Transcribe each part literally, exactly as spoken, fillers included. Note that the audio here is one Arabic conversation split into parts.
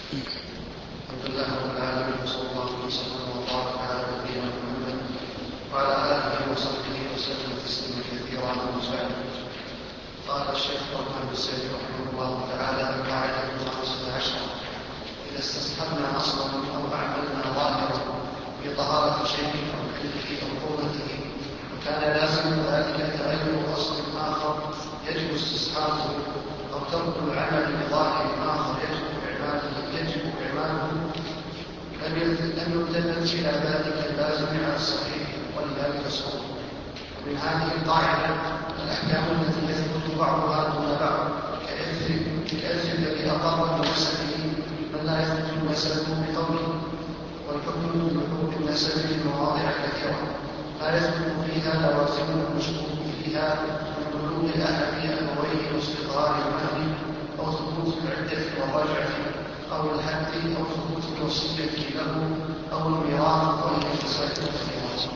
الحمد لله رب العالمين، وصلى الله وسلم وبارك على نبينا محمد وعلى اله وصحبه وسلم تسليما كثيرا. اما بعد، قال الشيخ طلحة بن سعيد رحمه الله تعالى: القاعدة الخامسة عشرة: إذا استصحبنا أصلا أو أعملنا ظاهرا بطهارة شيء أو كله أو قوته، وكان لازم ذلك تغير أصل آخر يجب استصحابه، أو ترك العمل بظاهر آخر يجب إعماله يجب إعماله لم يلتفت إلى ذلك اللازم على الصحيح، ولذلك سقط. ومن هذه القاعدة الأحكام التي يثبت بعضها دون بعض، كالإرث الذي أقر بنسبه من لا يثبت نسبه بقوله، والحكم بحكم النسب في مواضع كثيرة لا يثبت فيها لوازم المشكوك فيها من بلوغ أحد أبويه واستقرار المهر، أو ثبوت العدة والرجعة، أو الحد، أو ثبوت الوصية له، أو الميراث، وهي مسائل كثيرة.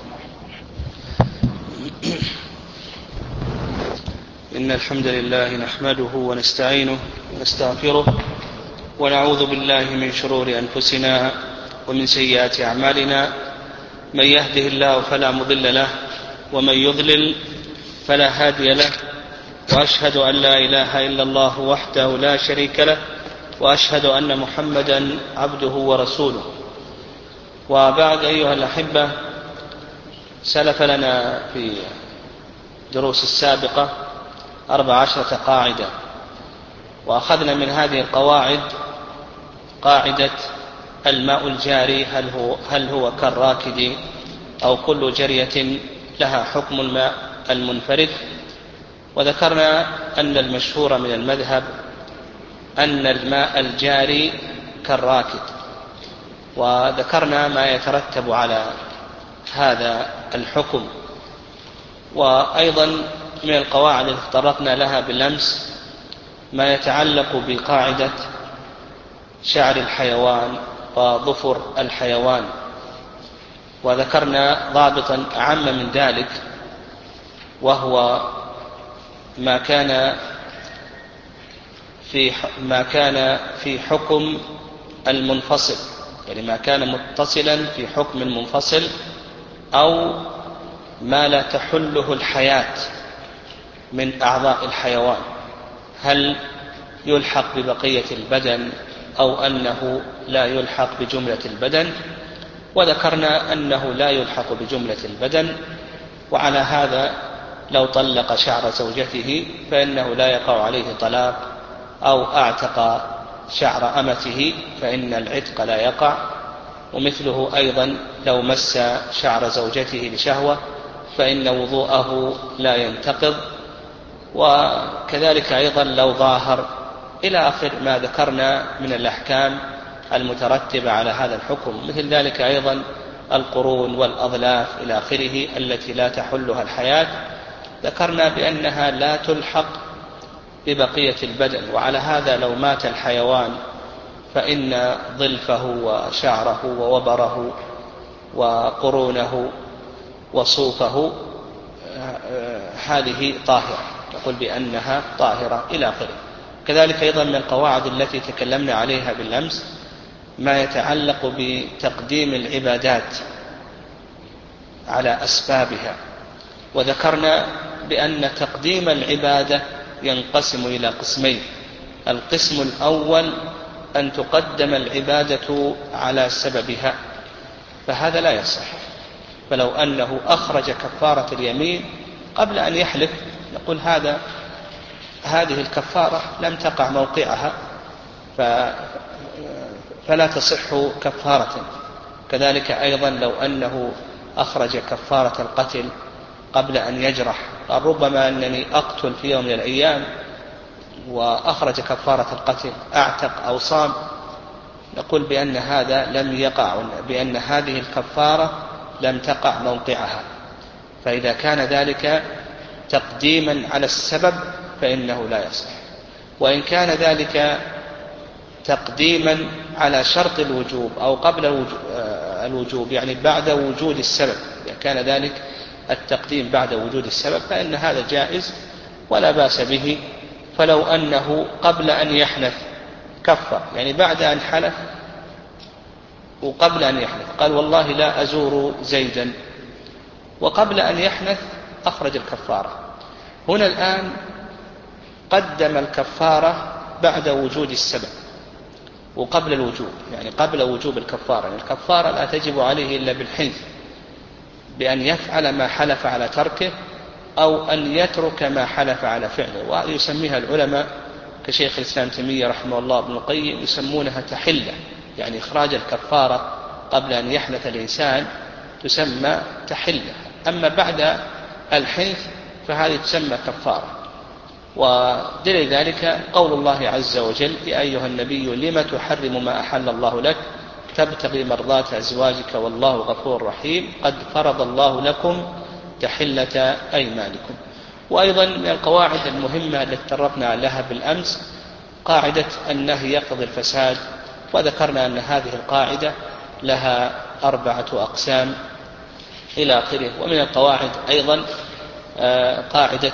إن الحمد لله نحمده ونستعينه ونستغفره ونعوذ بالله من شرور أنفسنا ومن سيئات أعمالنا، من يهده الله فلا مضل له ومن يضلل فلا هادي له، وأشهد أن لا إله إلا الله وحده لا شريك له، وأشهد أن محمدا عبده ورسوله. وبعد، أيها الأحبة، سلف لنا في دروس السابقة أربع عشرة قاعدة، وأخذنا من هذه القواعد قاعدة الماء الجاري هل هو, هل هو كالراكد أو كل جرية لها حكم الماء المنفرد. وذكرنا أن المشهور من المذهب أن الماء الجاري كالراكد، وذكرنا ما يترتب على هذا الحكم. وأيضا من القواعد التي تطرقنا لها بالأمس ما يتعلق بقاعدة شعر الحيوان وظفر الحيوان، وذكرنا ضابطا أعم من ذلك، وهو ما كان في ما كان في حكم المنفصل، يعني ما كان متصلا في حكم المنفصل، أو ما لا تحله الحياة من أعضاء الحيوان، هل يلحق ببقية البدن أو أنه لا يلحق بجملة البدن. وذكرنا أنه لا يلحق بجملة البدن، وعلى هذا لو طلق شعر زوجته فإنه لا يقع عليه طلاق، أو أعتق شعر أمته فإن العتق لا يقع. ومثله أيضا لو مس شعر زوجته لشهوة فإن وضوءه لا ينتقض، وكذلك أيضا لو ظاهر، إلى آخر ما ذكرنا من الأحكام المترتبة على هذا الحكم. مثل ذلك أيضا القرون والأظلاف إلى آخره التي لا تحلها الحياة، ذكرنا بأنها لا تلحق ببقية البدن. وعلى هذا لو مات الحيوان فإن ظلفه وشعره ووبره وقرونه وصوفه هذه طاهرة، نقول بأنها طاهرة إلى آخره. كذلك أيضا من القواعد التي تكلمنا عليها بالأمس ما يتعلق بتقديم العبادات على أسبابها، وذكرنا بأن تقديم العبادة ينقسم إلى قسمين. القسم الأول أن تقدم العبادة على سببها، فهذا لا يصح. فلو أنه أخرج كفارة اليمين قبل أن يحلف نقول هذا هذه الكفارة لم تقع موقعها فلا تصح كفارة. كذلك أيضا لو أنه أخرج كفارة القتل قبل أن يجرح، قال ربما أنني أقتل في يوم من الأيام، وأخرج كفارة القتل أعتق أو صام، نقول بأن هذا لم يقع، بأن هذه الكفارة لم تقع موقعها. فإذا كان ذلك تقديما على السبب فإنه لا يصح. وإن كان ذلك تقديما على شرط الوجوب أو قبل الوجوب، يعني بعد وجود السبب، إذا كان ذلك التقديم بعد وجود السبب فإن هذا جائز ولا بأس به. فلو أنه قبل أن يحنث كفر، يعني بعد أن حلف وقبل أن يحنث قال والله لا أزور زيدا، وقبل أن يحنث أخرج الكفارة. هنا الآن قدم الكفارة بعد وجود السبب وقبل الوجوب، يعني قبل وجوب الكفارة، يعني الكفارة لا تجب عليه إلا بالحنث، بأن يفعل ما حلف على تركه أو أن يترك ما حلف على فعله. وهذه يسميها العلماء كشيخ الإسلام تيمية رحمه الله ابن القيم يسمونها تحلة، يعني إخراج الكفارة قبل أن يحنث الإنسان تسمى تحلة، أما بعد الحنث فهذه تسمى كفارة. ودليل ذلك قول الله عز وجل يا أيها النبي لم تحرم ما أحل الله لك تبتغي مرضات أزواجك والله غفور رحيم قد فرض الله لكم تحلة أيمانكم. وأيضا من القواعد المهمة التي تطرقنا لها بالأمس قاعدة النهي يقتضي الفساد، وذكرنا أن هذه القاعدة لها أربعة أقسام إلى آخره. ومن القواعد أيضا قاعدة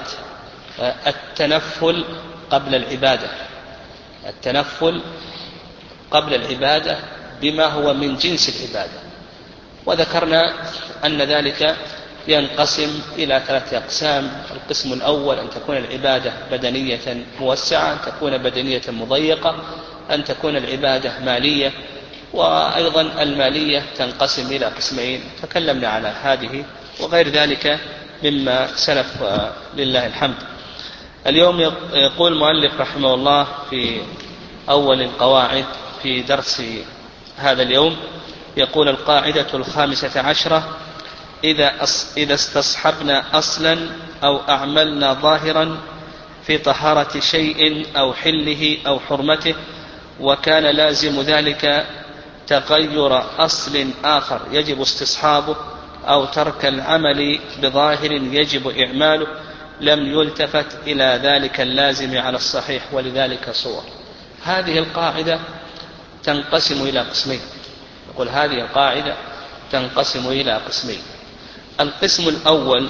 التنفل قبل العبادة، التنفل قبل العبادة بما هو من جنس العبادة، وذكرنا أن ذلك ينقسم إلى ثلاثة أقسام. القسم الأول أن تكون العبادة بدنية موسعة، أن تكون بدنية مضيقة، أن تكون العبادة مالية، وأيضا المالية تنقسم إلى قسمين تكلمنا على هذه وغير ذلك مما سلف لله الحمد. اليوم يقول المؤلف رحمه الله في أول القواعد في درس هذا اليوم، يقول القاعدة الخامسة عشرة إذا, إذا استصحبنا أصلا أو أعملنا ظاهرا في طهارة شيء أو حله أو حرمته وكان لازم ذلك تغير أصل آخر يجب استصحابه أو ترك العمل بظاهر يجب إعماله لم يلتفت إلى ذلك اللازم على الصحيح ولذلك صور. هذه القاعدة تنقسم إلى قسمين، يقول هذه القاعدة تنقسم إلى قسمين. القسم الأول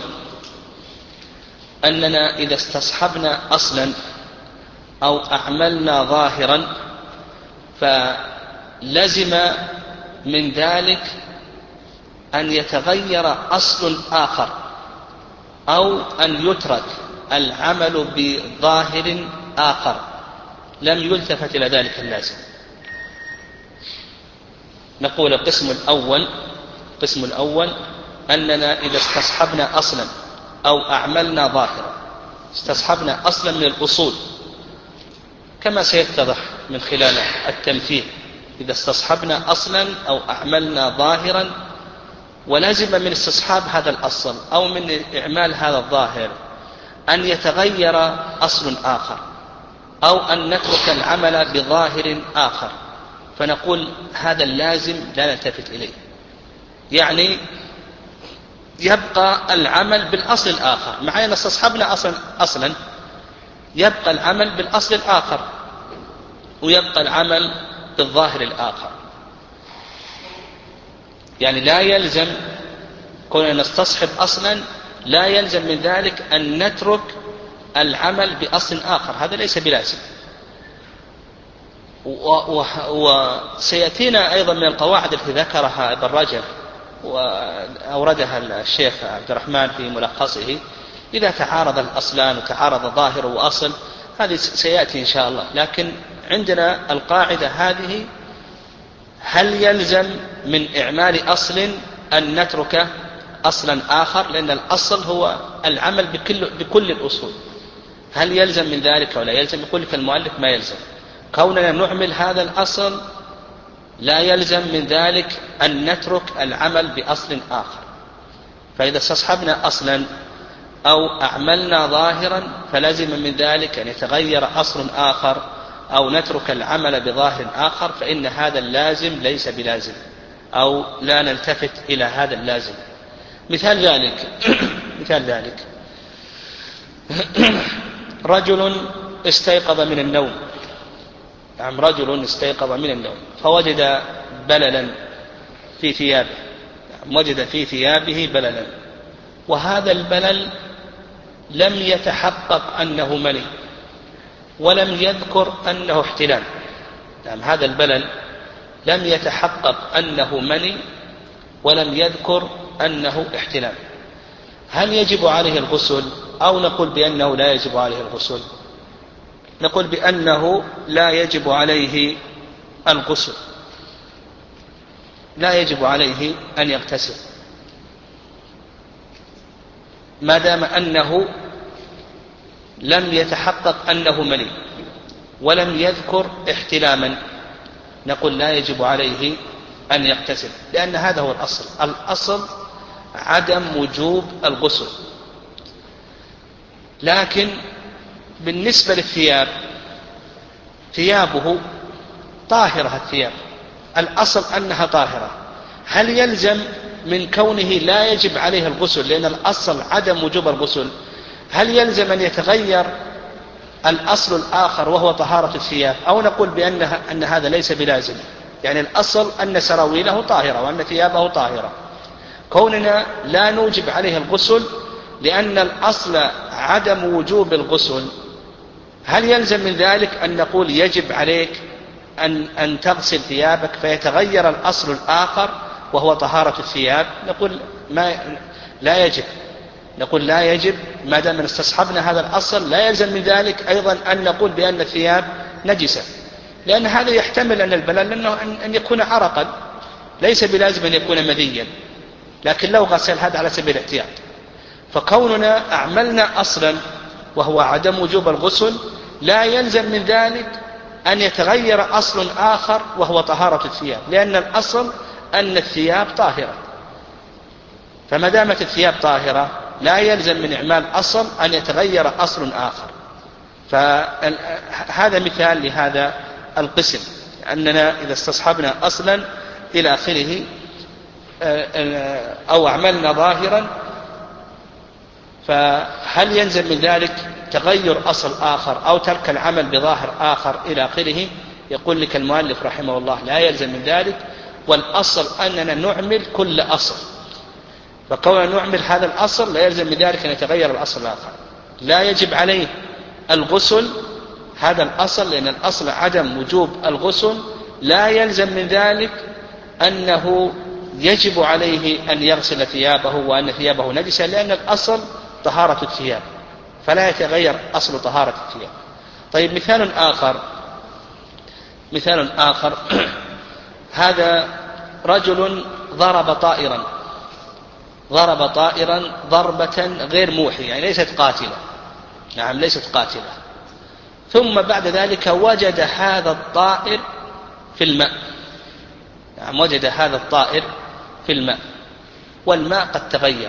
أننا إذا استصحبنا أصلا أو أعملنا ظاهرا فلزم من ذلك أن يتغير أصل آخر أو أن يترك العمل بظاهر آخر لم يلتفت إلى ذلك اللازم. نقول القسم الأول القسم الأول أننا إذا استصحبنا أصلا أو أعملنا ظاهرا، استصحبنا أصلا من الأصول كما سيتضح من خلال التمثيل، إذا استصحبنا أصلا أو أعملنا ظاهرا ولازم من استصحاب هذا الأصل أو من إعمال هذا الظاهر أن يتغير أصل آخر أو أن نترك العمل بظاهر آخر، فنقول هذا اللازم لا نلتفت إليه، يعني يبقى العمل بالأصل الآخر، مع أن استصحبنا أصلا, أصلا يبقى العمل بالأصل الآخر ويبقى العمل بالظاهر الآخر. يعني لا يلزم كوننا نستصحب أصلا لا يلزم من ذلك أن نترك العمل بأصل آخر، هذا ليس بلازم. وسيأتينا أيضا من القواعد التي ذكرها ابن رجب وأوردها الشيخ عبد الرحمن في ملخصه إذا تعارض الأصلان وتعارض ظاهر وأصل، هذه سيأتي إن شاء الله. لكن عندنا القاعدة هذه هل يلزم من إعمال أصل أن نترك أصلا آخر، لأن الأصل هو العمل بكل, بكل الأصول، هل يلزم من ذلك ولا يلزم؟ يقول لك المؤلف ما يلزم، كوننا نعمل هذا الأصل لا يلزم من ذلك أن نترك العمل بأصل آخر. فإذا استصحبنا أصلا أو أعملنا ظاهرا فلازم من ذلك أن يتغير أصل آخر أو نترك العمل بظاهر آخر، فإن هذا اللازم ليس بلازم أو لا نلتفت إلى هذا اللازم. مثال ذلك مثال ذلك رجل استيقظ من النوم، نعم رجل استيقظ من النوم فوجد بللا في ثيابه، وجد في ثيابه بللا، وهذا البلل لم يتحقق أنه مني ولم يذكر أنه احتلام، نعم هذا البلل لم يتحقق أنه مني ولم يذكر أنه احتلام، هل يجب عليه الغسل أو نقول بأنه لا يجب عليه الغسل؟ نقول بأنه لا يجب عليه الغسل، لا يجب عليه أن يغتسل ما دام أنه لم يتحقق أنه مني ولم يذكر احتلاما. نقول لا يجب عليه أن يغتسل، لأن هذا هو الأصل. الأصل عدم وجوب الغسل. لكن بالنسبة للثياب، ثيابه طاهرة، الثياب الأصل أنها طاهرة، هل يلزم من كونه لا يجب عليه الغسل لأن الأصل عدم وجوب الغسل، هل يلزم أن يتغير الأصل الآخر وهو طهارة الثياب، أو نقول بأنها أن هذا ليس بلازم؟ يعني الأصل أن سراويله طاهرة وأن ثيابه طاهرة، كوننا لا نوجب عليه الغسل لأن الأصل عدم وجوب الغسل، هل يلزم من ذلك أن نقول يجب عليك أن, أن تغسل ثيابك فيتغير الأصل الآخر وهو طهارة الثياب؟ نقول ما لا يجب، نقول لا يجب ما دام استصحبنا هذا الأصل. لا يلزم من ذلك أيضا أن نقول بأن الثياب نجسة، لأن هذا يحتمل أن البلل أنه أن يكون عرقا، ليس بلازم أن يكون مذيا، لكن لو غسل هذا على سبيل الاحتياط. فكوننا أعملنا أصلا وهو عدم وجوب الغسل لا يلزم من ذلك أن يتغير أصل آخر وهو طهارة الثياب، لأن الأصل أن الثياب طاهرة، فما دامت الثياب طاهرة لا يلزم من إعمال أصل أن يتغير أصل آخر. فهذا مثال لهذا القسم، أننا إذا استصحبنا أصلا إلى آخره أو عملنا ظاهرا، فهل يلزم من ذلك تغير أصل آخر أو ترك العمل بظاهر آخر إلى آخره؟ يقول لك المؤلف رحمه الله لا يلزم من ذلك، والأصل أننا نعمل كل أصل، فكوننا نعمل هذا الأصل لا يلزم من ذلك أن يتغير الأصل الآخر. لا يجب عليه الغسل هذا الأصل، لأن الأصل عدم وجوب الغسل، لا يلزم من ذلك أنه يجب عليه أن يغسل ثيابه وأن ثيابه نجسة، لأن الأصل طهارة الثياب، فلا يتغير أصل طهارة الثياب. طيب مثال آخر، مثال آخر هذا رجل ضرب طائرا، ضرب طائرا ضربة غير موحية، يعني ليست قاتلة، نعم ليست قاتلة، ثم بعد ذلك وجد هذا الطائر في الماء، نعم وجد هذا الطائر في الماء والماء قد تغير،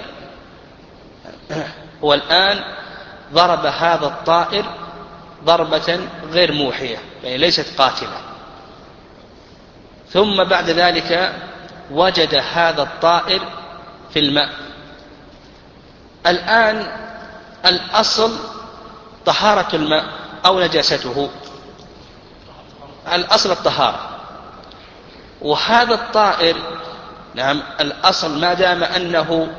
والآن ضرب هذا الطائر ضربة غير موحية يعني ليست قاتلة، ثم بعد ذلك وجد هذا الطائر في الماء. الآن الأصل طهارة الماء أو نجاسته؟ الأصل الطهارة، وهذا الطائر نعم الأصل ما دام أنه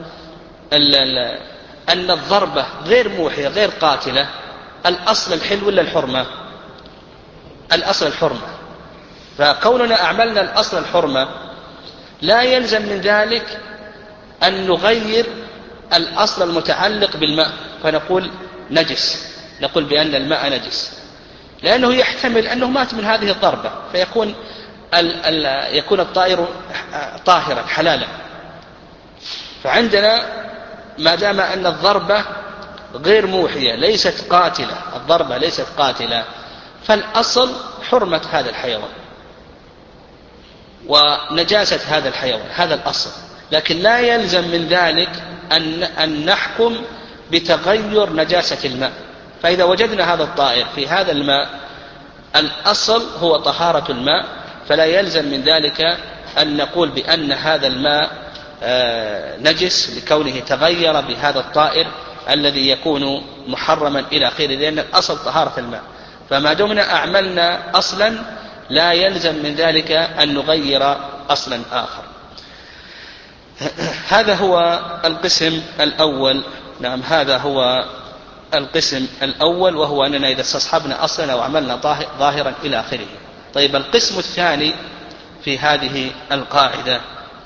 أن الضربة غير موحية غير قاتلة، الأصل الحل ولا الحرمة؟ الأصل الحرمة. فكوننا أعملنا الأصل الحرمة لا يلزم من ذلك أن نغير الأصل المتعلق بالماء فنقول نجس، نقول بأن الماء نجس، لأنه يحتمل أنه مات من هذه الضربة فيكون ال ال يكون الطائر طاهرا حلالا. فعندنا ما دام أن الضربة غير موحية ليست قاتلة، الضربة ليست قاتلة، فالأصل حرمة هذا الحيوان ونجاسة هذا الحيوان، هذا الأصل. لكن لا يلزم من ذلك أن, أن نحكم بتغير نجاسة الماء. فإذا وجدنا هذا الطائر في هذا الماء الأصل هو طهارة الماء، فلا يلزم من ذلك أن نقول بأن هذا الماء نجس لكونه تغير بهذا الطائر الذي يكون محرما إلى آخره، لأن الأصل طهارة الماء. فما دمنا أعملنا أصلا لا يلزم من ذلك أن نغير أصلا آخر. هذا هو القسم الأول. نعم هذا هو القسم الأول، وهو أننا إذا استصحبنا أصلا أو عملنا ظاهرا إلى آخره. طيب القسم الثاني في هذه القاعدة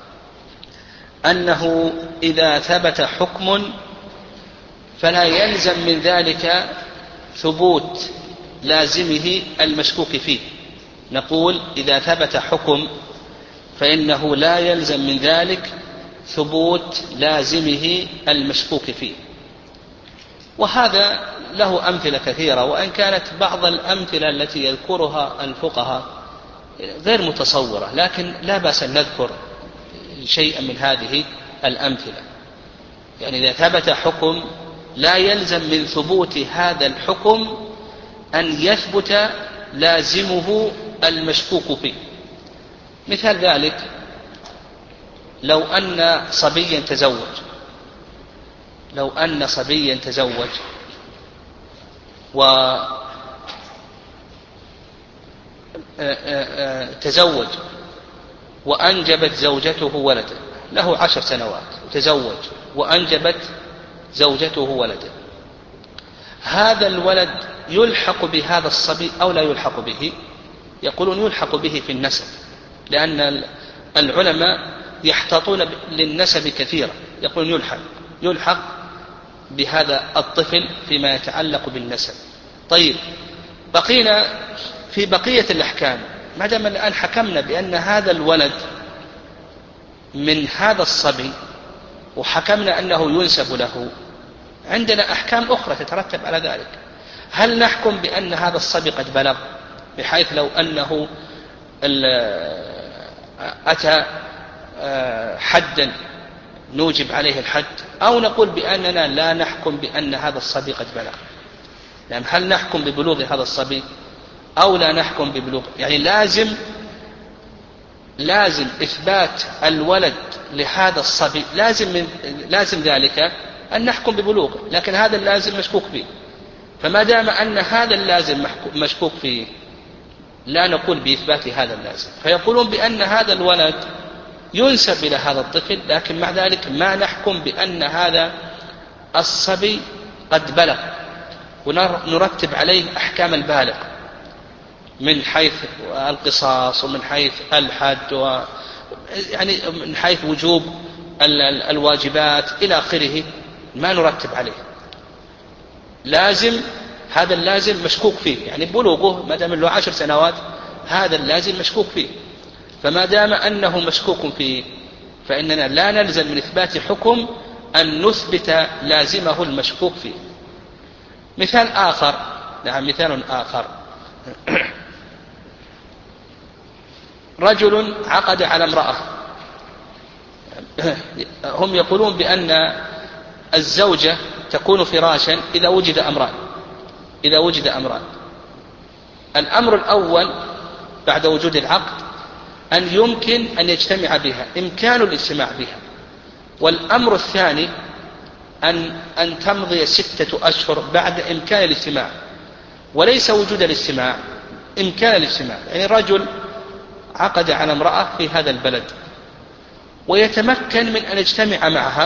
أنه إذا ثبت حكم فلا يلزم من ذلك ثبوت لازمه المشكوك فيه. نقول إذا ثبت حكم فإنه لا يلزم من ذلك ثبوت لازمه المشكوك فيه، وهذا له أمثلة كثيرة، وإن كانت بعض الأمثلة التي يذكرها الفقهاء غير متصورة، لكن لا بأس أن نذكر شيئا من هذه الأمثلة. يعني إذا ثبت حكم لا يلزم من ثبوت هذا الحكم أن يثبت لازمه المشكوك فيه. مثال ذلك لو أن صبيا تزوج لو أن صبيا تزوج وتزوج وأنجبت زوجته ولدا، له عشر سنوات وتزوج وأنجبت زوجته ولدا، هذا الولد يلحق بهذا الصبي أو لا يلحق به؟ يقولون يلحق به في النسب، لأن العلماء يحتاطون للنسب كثيرا، يقولون يلحق يلحق بهذا الطفل فيما يتعلق بالنسب. طيب بقينا في بقية الأحكام، ما دام الآن حكمنا بأن هذا الولد من هذا الصبي وحكمنا أنه ينسب له، عندنا أحكام أخرى تترتب على ذلك. هل نحكم بأن هذا الصبي قد بلغ بحيث لو أنه أتى حدا نوجب عليه الحد، أو نقول بأننا لا نحكم بأن هذا الصبي قد بلغ؟ يعني هل نحكم ببلوغ هذا الصبي أو لا نحكم ببلوغ؟ يعني لازم لازم إثبات الولد لهذا الصبي، لازم من لازم ذلك أن نحكم ببلوغه، لكن هذا اللازم مشكوك فيه. فما دام أن هذا اللازم مشكوك فيه لا نقول بإثبات هذا اللازم، فيقولون بأن هذا الولد ينسب إلى هذا الطفل، لكن مع ذلك ما نحكم بأن هذا الصبي قد بلغ، ونرتب عليه أحكام البالغ من حيث القصاص ومن حيث الحد و يعني من حيث وجوب الواجبات إلى آخره، ما نرتب عليه. لازم هذا اللازم مشكوك فيه، يعني بلوغه ما دام له عشر سنوات هذا اللازم مشكوك فيه، فما دام أنه مشكوك فيه فإننا لا نلزم من إثبات حكم أن نثبت لازمه المشكوك فيه. مثال آخر نعم مثال آخر رجل عقد على امرأة، هم يقولون بأن الزوجة تكون فراشا إذا وجد أمران إذا وجد أمران الأمر الأول بعد وجود العقد أن يمكن أن يجتمع بها، إمكان الاجتماع بها، والأمر الثاني أن, أن تمضي ستة أشهر بعد إمكان الاجتماع، وليس وجود الاجتماع، إمكان الاجتماع. يعني رجل عقد على امرأة في هذا البلد ويتمكن من أن يجتمع معها،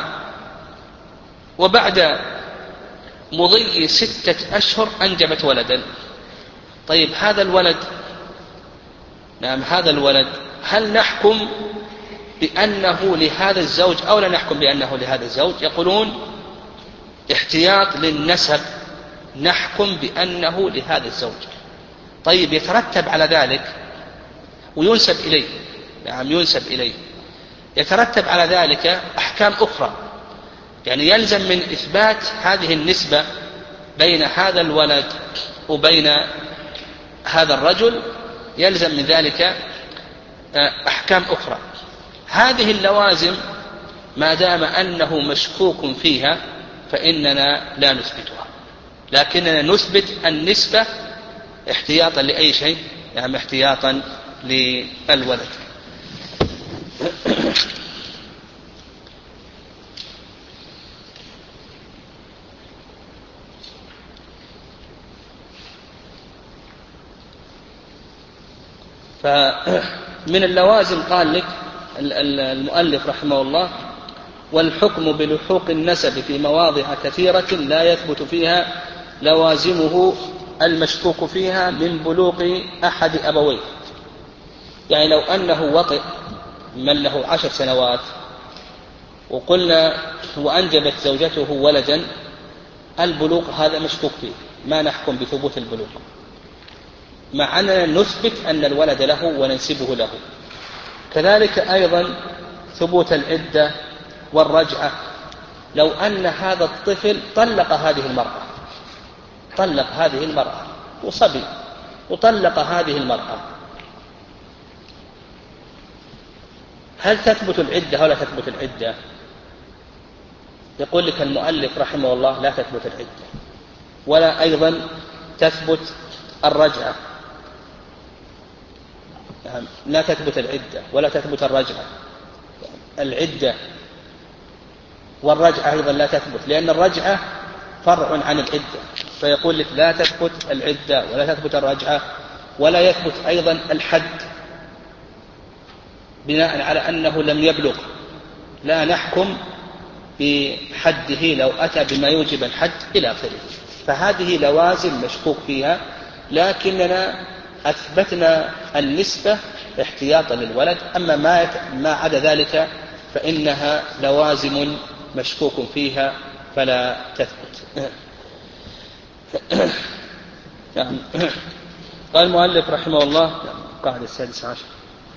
وبعد مضي ستة أشهر أنجبت ولدا. طيب هذا الولد نعم هذا الولد هل نحكم بأنه لهذا الزوج أو لا نحكم بأنه لهذا الزوج؟ يقولون احتياط للنسب نحكم بأنه لهذا الزوج. طيب يترتب على ذلك وينسب إليه، نعم ينسب إليه، يترتب على ذلك أحكام أخرى، يعني يلزم من إثبات هذه النسبة بين هذا الولد وبين هذا الرجل، يلزم من ذلك أحكام أخرى. هذه اللوازم ما دام أنه مشكوك فيها فإننا لا نثبتها، لكننا نثبت النسبة احتياطا لأي شيء، يعني احتياطا للولد. فمن اللوازم قال لك المؤلف رحمه الله: والحكم بلحوق النسب في مواضع كثيرة لا يثبت فيها لوازمه المشكوك فيها من بلوغ أحد أبويه. يعني لو أنه وطئ من له عشر سنوات وقلنا وأنجبت زوجته ولدا، البلوغ هذا مشكوك فيه، ما نحكم بثبوت البلوغ، مع أننا نثبت أن الولد له وننسبه له. كذلك أيضا ثبوت العدة والرجعة، لو أن هذا الطفل طلق هذه المرأة طلق هذه المرأة وصبي وطلق هذه المرأة، هل تثبت العدة ولا تثبت العدة؟ يقول لك المؤلف رحمه الله لا تثبت العدة، ولا أيضا تثبت الرجعة، لا تثبت العدة ولا تثبت الرجعة. العدة والرجعة أيضا لا تثبت، لأن الرجعة فرع عن العدة، فيقول لك لا تثبت العدة ولا تثبت الرجعة، ولا يثبت أيضا الحد بناء على أنه لم يبلغ، لا نحكم بحده لو أتى بما يوجب الحد إلى آخره. فهذه لوازم مشكوك فيها، لكننا أثبتنا النسبة احتياطا للولد، أما ما ما عدا ذلك فإنها لوازم مشكوك فيها فلا تثبت. يعني قال المؤلف رحمه الله قاعدة السادسة عشر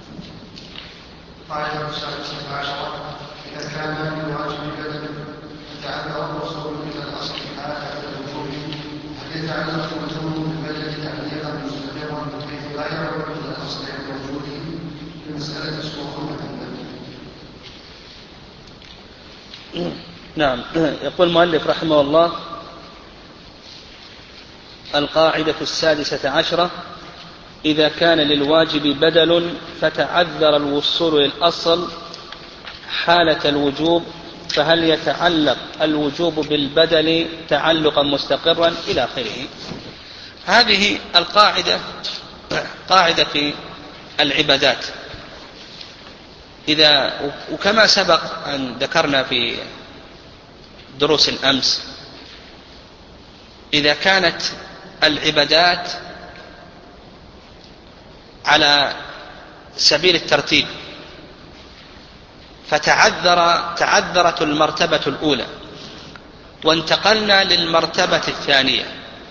قاعدة السادسة عشر إذا كان من واجب بدل يتعلق الوصول إلى الأصل حالة الوجوب، هل يتعلق الوجوب بالبدل تعليقا مستقرا بحيث لا يعود إلى الأصل عند وجوده في مسألة الصورة البدل؟ نعم. يقول المؤلف رحمه الله القاعدة السادسة عشرة إذا كان للواجب بدل فتعذر الوصول للأصل حالة الوجوب، فهل يتعلق الوجوب بالبدل تعلقا مستقرا إلى آخره. هذه القاعدة قاعدة في العبادات، إذا وكما سبق أن ذكرنا في دروس الأمس، إذا كانت العبادات على سبيل الترتيب فتعذر تعذرت المرتبة الأولى وانتقلنا للمرتبة الثانية،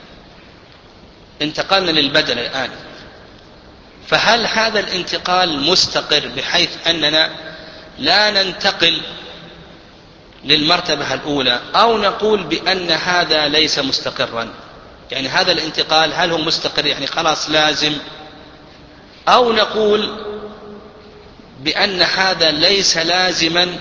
انتقلنا للبدل الآن، فهل هذا الانتقال مستقر بحيث أننا لا ننتقل للمرتبة الأولى، أو نقول بأن هذا ليس مستقرا؟ يعني هذا الانتقال هل هو مستقر يعني خلاص لازم، أو نقول بأن هذا ليس لازما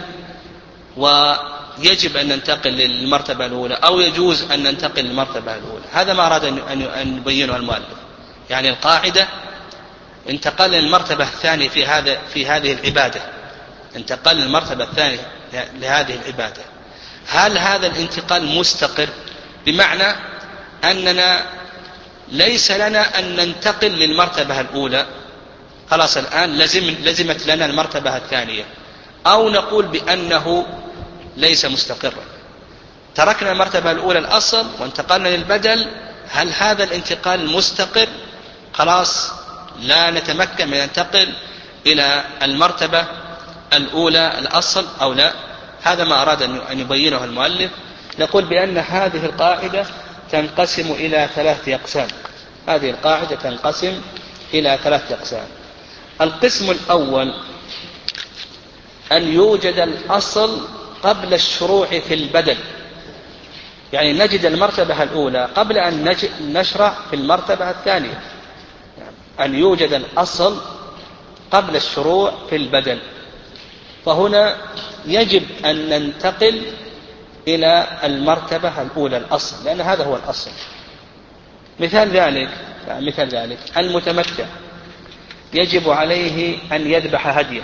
ويجب أن ننتقل للمرتبة الأولى، أو يجوز أن ننتقل للمرتبة الأولى؟ هذا ما أراد أن يبينه المؤلف. يعني القاعدة انتقل للمرتبة الثانية في هذا في هذه العبادة، انتقل للمرتبة الثانية لهذه العبادة، هل هذا الانتقال مستقر؟ بمعنى أننا ليس لنا أن ننتقل للمرتبة الأولى، خلاص الآن لزم لزمت لنا المرتبة الثانية، أو نقول بأنه ليس مستقرا، تركنا المرتبة الأولى الأصل وانتقلنا للبدل، هل هذا الانتقال مستقر؟ خلاص لا نتمكن من ننتقل إلى المرتبة الأولى الأصل أو لا؟ هذا ما أراد أن يبينه المؤلف. نقول بأن هذه القاعدة تنقسم إلى ثلاثة أقسام. هذه القاعدة تنقسم إلى ثلاثة أقسام. القسم الأول أن يوجد الأصل قبل الشروع في البدل، يعني نجد المرتبة الأولى قبل أن نشرع في المرتبة الثانية، أن يوجد الأصل قبل الشروع في البدل، فهنا يجب أن ننتقل إلى المرتبة الأولى الأصل، لأن هذا هو الأصل. مثال ذلك مثال ذلك المتمتع يجب عليه أن يذبح هديا،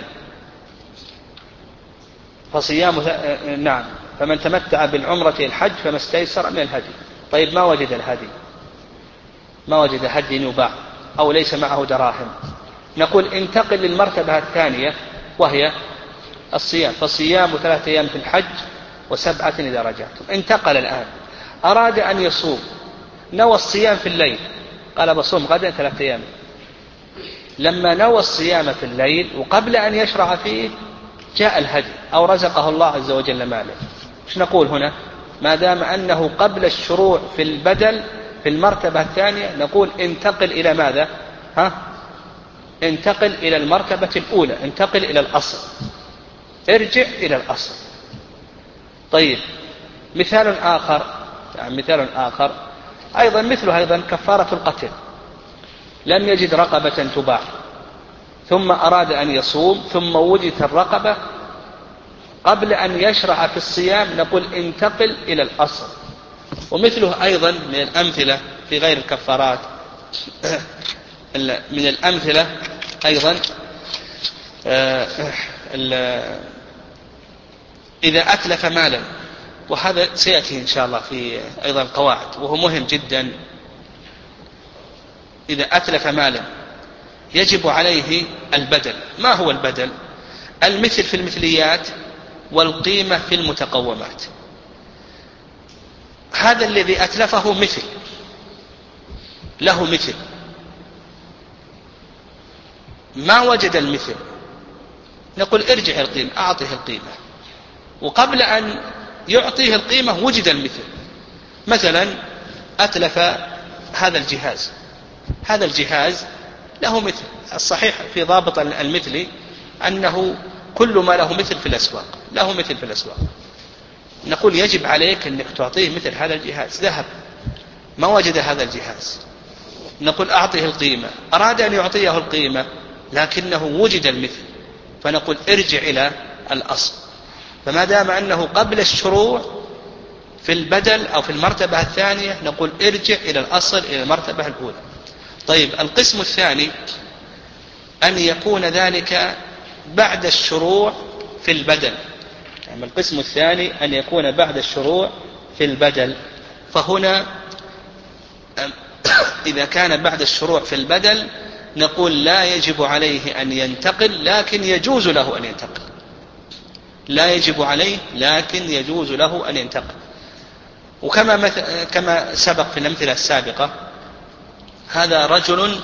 فصيام نعم فمن تمتع بالعمرة الحج فما استيسر من الهدي. طيب ما وجد الهدي، ما وجد هدي يباع أو ليس معه دراهم، نقول انتقل للمرتبة الثانية وهي الصيام، فالصيام ثلاثة أيام في الحج وسبعة إذا رجعتم. انتقل الآن أراد أن يصوم، نوى الصيام في الليل، قال بصوم غدا ثلاثة أيام، لما نوى الصيام في الليل وقبل أن يشرع فيه جاء الهدي أو رزقه الله عز وجل ماله، ايش نقول هنا؟ ما دام أنه قبل الشروع في البدل في المرتبة الثانية نقول انتقل إلى ماذا؟ ها؟ انتقل إلى المرتبة الأولى، انتقل إلى الأصل، ارجع إلى الأصل. طيب مثال آخر، يعني مثال آخر أيضا مثله أيضا كفارة القتل، لم يجد رقبة تباع ثم أراد أن يصوم ثم وجدت الرقبة قبل أن يشرع في الصيام نقول انتقل إلى الأصل. ومثله أيضا من الأمثلة في غير الكفارات من الأمثلة أيضا إذا أتلف مالا، وهذا سيأتي إن شاء الله في أيضا القواعد وهو مهم جدا. إذا أتلف مالا يجب عليه البدل. ما هو البدل؟ المثل في المثليات والقيمة في المتقومات. هذا الذي أتلفه مثل له مثل، ما وجد المثل نقول ارجع القيمة، أعطيه القيمة، وقبل أن يعطيه القيمة وجد المثل. مثلا أتلف هذا الجهاز، هذا الجهاز له مثل، الصحيح في ضابط المثل أنه كل ما له مثل في الأسواق له مثل في الأسواق. نقول يجب عليك أنك تعطيه مثل هذا الجهاز. ذهب ما وجد هذا الجهاز، نقول أعطيه القيمة، أراد أن يعطيه القيمة لكنه وجد المثل، فنقول ارجع إلى الأصل. فما دام أنه قبل الشروع في البدل أو في المرتبة الثانية نقول ارجع إلى الأصل، إلى المرتبة الأولى. طيب القسم الثاني أن يكون ذلك بعد الشروع في البدل، يعني القسم الثاني أن يكون بعد الشروع في البدل. فهنا إذا كان بعد الشروع في البدل نقول لا يجب عليه أن ينتقل لكن يجوز له أن ينتقل، لا يجب عليه لكن يجوز له أن ينتقل. وكما مثل كما سبق في الأمثلة السابقة، هذا رجل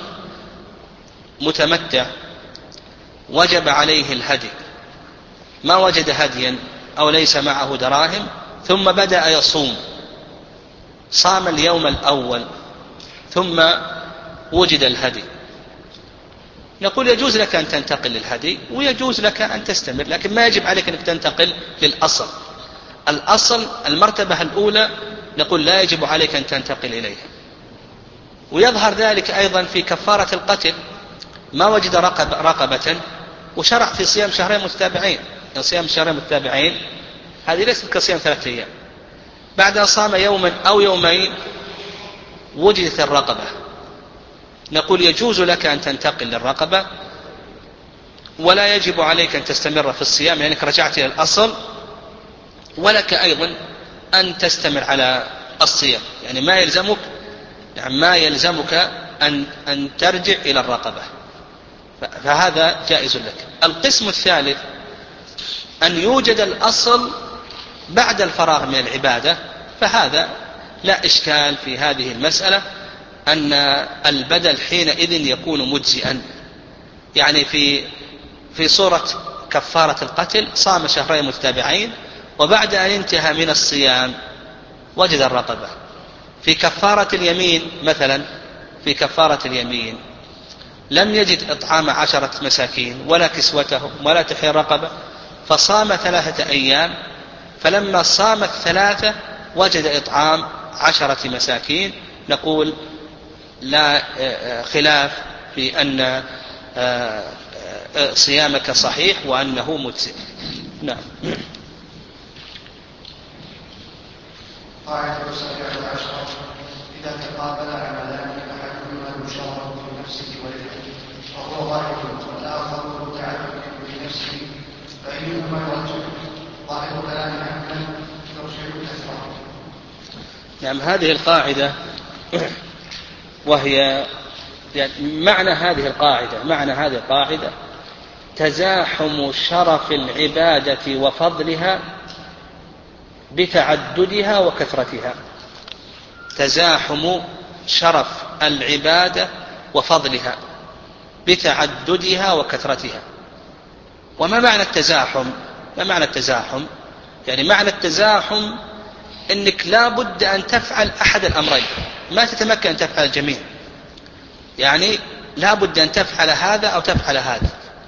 متمتع وجب عليه الهدي، ما وجد هديا أو ليس معه دراهم ثم بدأ يصوم، صام اليوم الأول ثم وجد الهدي، نقول يجوز لك أن تنتقل للهدي ويجوز لك أن تستمر، لكن ما يجب عليك أن تنتقل للأصل. الأصل المرتبة الأولى نقول لا يجب عليك أن تنتقل إليها. ويظهر ذلك أيضا في كفارة القتل، ما وجد رقب رقبة وشرع في صيام شهرين متتابعين، يعني صيام شهرين متتابعين هذه ليست كصيام ثلاثة أيام، بعد أن صام يوما أو يومين وجدت الرقبة، نقول يجوز لك أن تنتقل للرقبة ولا يجب عليك أن تستمر في الصيام لأنك رجعت إلى الأصل، ولك أيضا أن تستمر على الصيام، يعني ما يلزمك يعني ما يلزمك أن, أن ترجع إلى الرقبة، فهذا جائز لك. القسم الثالث أن يوجد الأصل بعد الفراغ من العبادة، فهذا لا إشكال في هذه المسألة أن البدل حينئذ يكون مجزئا. يعني في في صورة كفارة القتل صام شهرين متتابعين وبعد أن انتهى من الصيام وجد الرقبة. في كفارة اليمين مثلا، في كفارة اليمين لم يجد إطعام عشرة مساكين ولا كسوتهم ولا تحرير رقبة، فصام ثلاثة أيام، فلما صام الثلاثة وجد إطعام عشرة مساكين، نقول لا خلاف في أن صيامك صحيح وأنه مجزئ. نعم. قاعدة السابعة عشرة: إذا تقابل عملان أحدهما مشارك في نفسه ولده وهو ظاهر والآخر متعلق بنفسه فأيهما يرجح؟ ظاهر كلام أحمد يرجح كثرة. نعم، هذه القاعدة وهي يعني معنى هذه القاعدة معنى هذه القاعدة تزاحم شرف العبادة وفضلها بتعددها وكثرتها. تزاحم شرف العبادة وفضلها بتعددها وكثرتها. وما معنى التزاحم؟ ما معنى التزاحم؟ يعني معنى التزاحم أنك لا بد أن تفعل أحد الأمرين، ما تتمكن أن تفعل الجميع. يعني لا بد أن تفعل هذا أو تفعل هذا.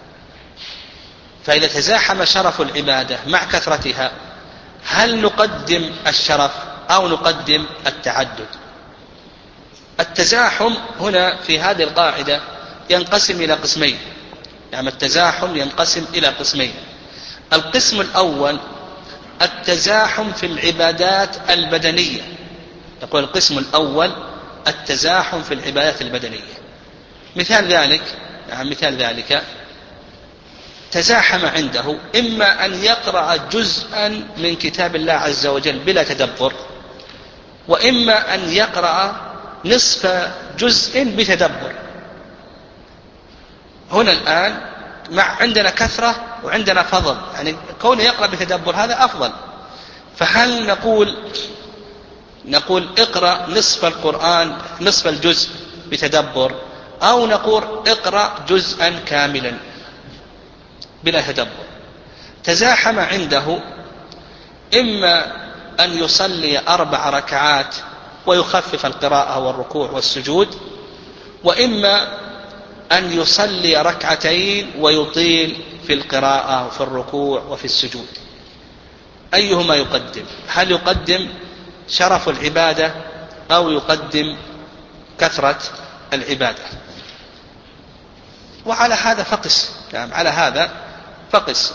فإذا تزاحم شرف العبادة مع كثرتها، هل نقدم الشرف أو نقدم التعدد؟ التزاحم هنا في هذه القاعدة ينقسم إلى قسمين. يعني التزاحم ينقسم إلى قسمين. القسم الأول التزاحم في العبادات البدنية. يقول القسم الأول التزاحم في العبادات البدنية. مثال ذلك يعني مثال ذلك تزاحم عنده إما أن يقرأ جزءا من كتاب الله عز وجل بلا تدبر، وإما أن يقرأ نصف جزء بتدبر. هنا الآن مع عندنا كثرة وعندنا فضل، يعني كونه يقرأ بتدبر هذا أفضل. فهل نقول نقول اقرأ نصف القرآن نصف الجزء بتدبر، أو نقول اقرأ جزءا كاملا بلا تدبر؟ تزاحم عنده إما أن يصلي أربع ركعات ويخفف القراءة والركوع والسجود، وإما أن يصلي ركعتين ويطيل في القراءة وفي الركوع وفي السجود. أيهما يقدم؟ هل يقدم شرف العبادة أو يقدم كثرة العبادة؟ وعلى هذا فقس، يعني على هذا فقس.